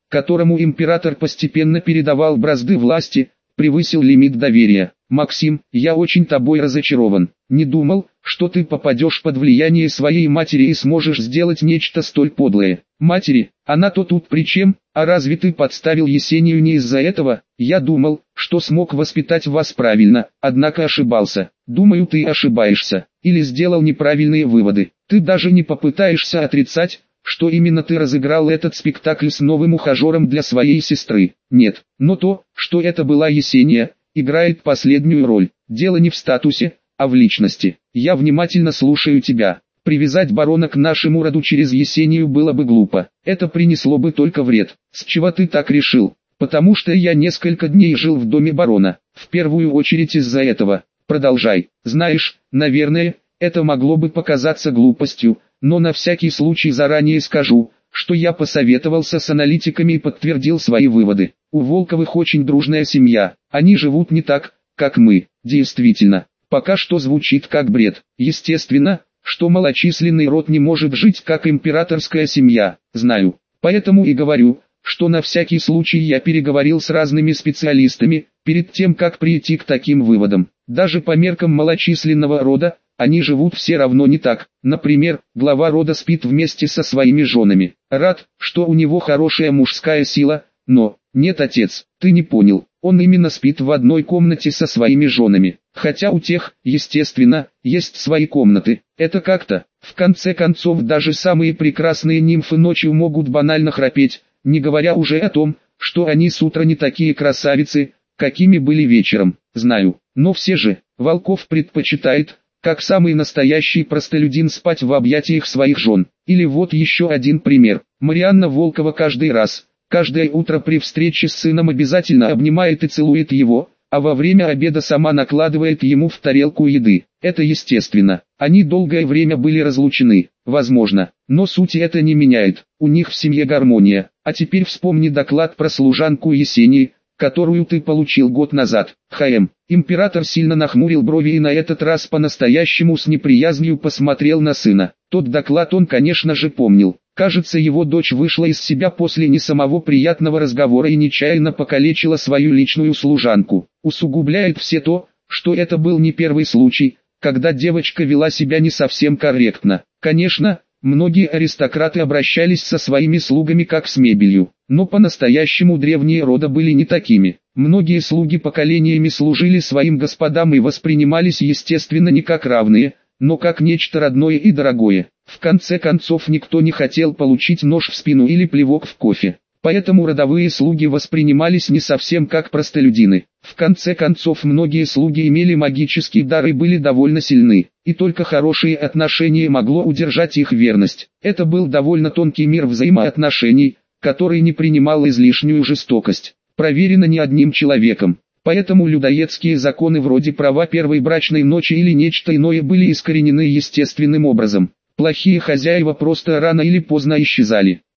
которому император постепенно передавал бразды власти, превысил лимит доверия. Максим, я очень тобой разочарован. Не думал, что ты попадешь под влияние своей матери и сможешь сделать нечто столь подлое. Матери, она-то тут при чем? А разве ты подставил Есению не из-за этого? Я думал, что смог воспитать вас правильно, однако ошибался. Думаю, ты ошибаешься. Или сделал неправильные выводы. Ты даже не попытаешься отрицать, что именно ты разыграл этот спектакль с новым ухажером для своей сестры. Нет, но то, что это была Есения, играет последнюю роль. Дело не в статусе, а в личности. Я внимательно слушаю тебя. Привязать барона к нашему роду через Есению было бы глупо. Это принесло бы только вред. С чего ты так решил? Потому что я несколько дней жил в доме барона. В первую очередь из-за этого. Продолжай. Знаешь, наверное, это могло бы показаться глупостью, но на всякий случай заранее скажу, что я посоветовался с аналитиками и подтвердил свои выводы. У Волковых очень дружная семья. Они живут не так, как мы. Действительно, пока что звучит как бред. Естественно, что малочисленный род не может жить как императорская семья, знаю. Поэтому и говорю, что на всякий случай я переговорил с разными специалистами, перед тем как прийти к таким выводам. Даже по меркам малочисленного рода, они живут все равно не так. Например, глава рода спит вместе со своими женами. Рад, что у него хорошая мужская сила, но... Нет, отец, ты не понял. Он именно спит в одной комнате со своими женами. Хотя у тех, естественно, есть свои комнаты. Это как-то. В конце концов, даже самые прекрасные нимфы ночью могут банально храпеть, не говоря уже о том, что они с утра не такие красавицы, какими были вечером. Знаю, но все же, Волков предпочитает, как самый настоящий простолюдин, спать в объятиях своих жен. Или вот еще один пример. Марианна Волкова каждый раз, каждое утро при встрече с сыном обязательно обнимает и целует его, а во время обеда сама накладывает ему в тарелку еды. Это естественно. Они долгое время были разлучены, возможно, но сути это не меняет. У них в семье гармония. А теперь вспомни доклад про служанку Есении, которую ты получил год назад. Х.М. Император сильно нахмурил брови и на этот раз по-настоящему с неприязнью посмотрел на сына. Тот доклад он, конечно же, помнил. Кажется, его дочь вышла из себя после не самого приятного разговора и нечаянно покалечила свою личную служанку. Усугубляет все то, что это был не первый случай, когда девочка вела себя не совсем корректно. Конечно, многие аристократы обращались со своими слугами как с мебелью, но по-настоящему древние рода были не такими. Многие слуги поколениями служили своим господам и воспринимались естественно не как равные, но как нечто родное и дорогое. В конце концов, никто не хотел получить нож в спину или плевок в кофе. Поэтому родовые слуги воспринимались не совсем как простолюдины. В конце концов, многие слуги имели магический дар и были довольно сильны, и только хорошие отношения могло удержать их верность. Это был довольно тонкий мир взаимоотношений, который не принимал излишнюю жестокость. Проверено не одним человеком. Поэтому людоедские законы вроде права первой брачной ночи или нечто иное были искоренены естественным образом. Плохие хозяева просто рано или поздно исчезали.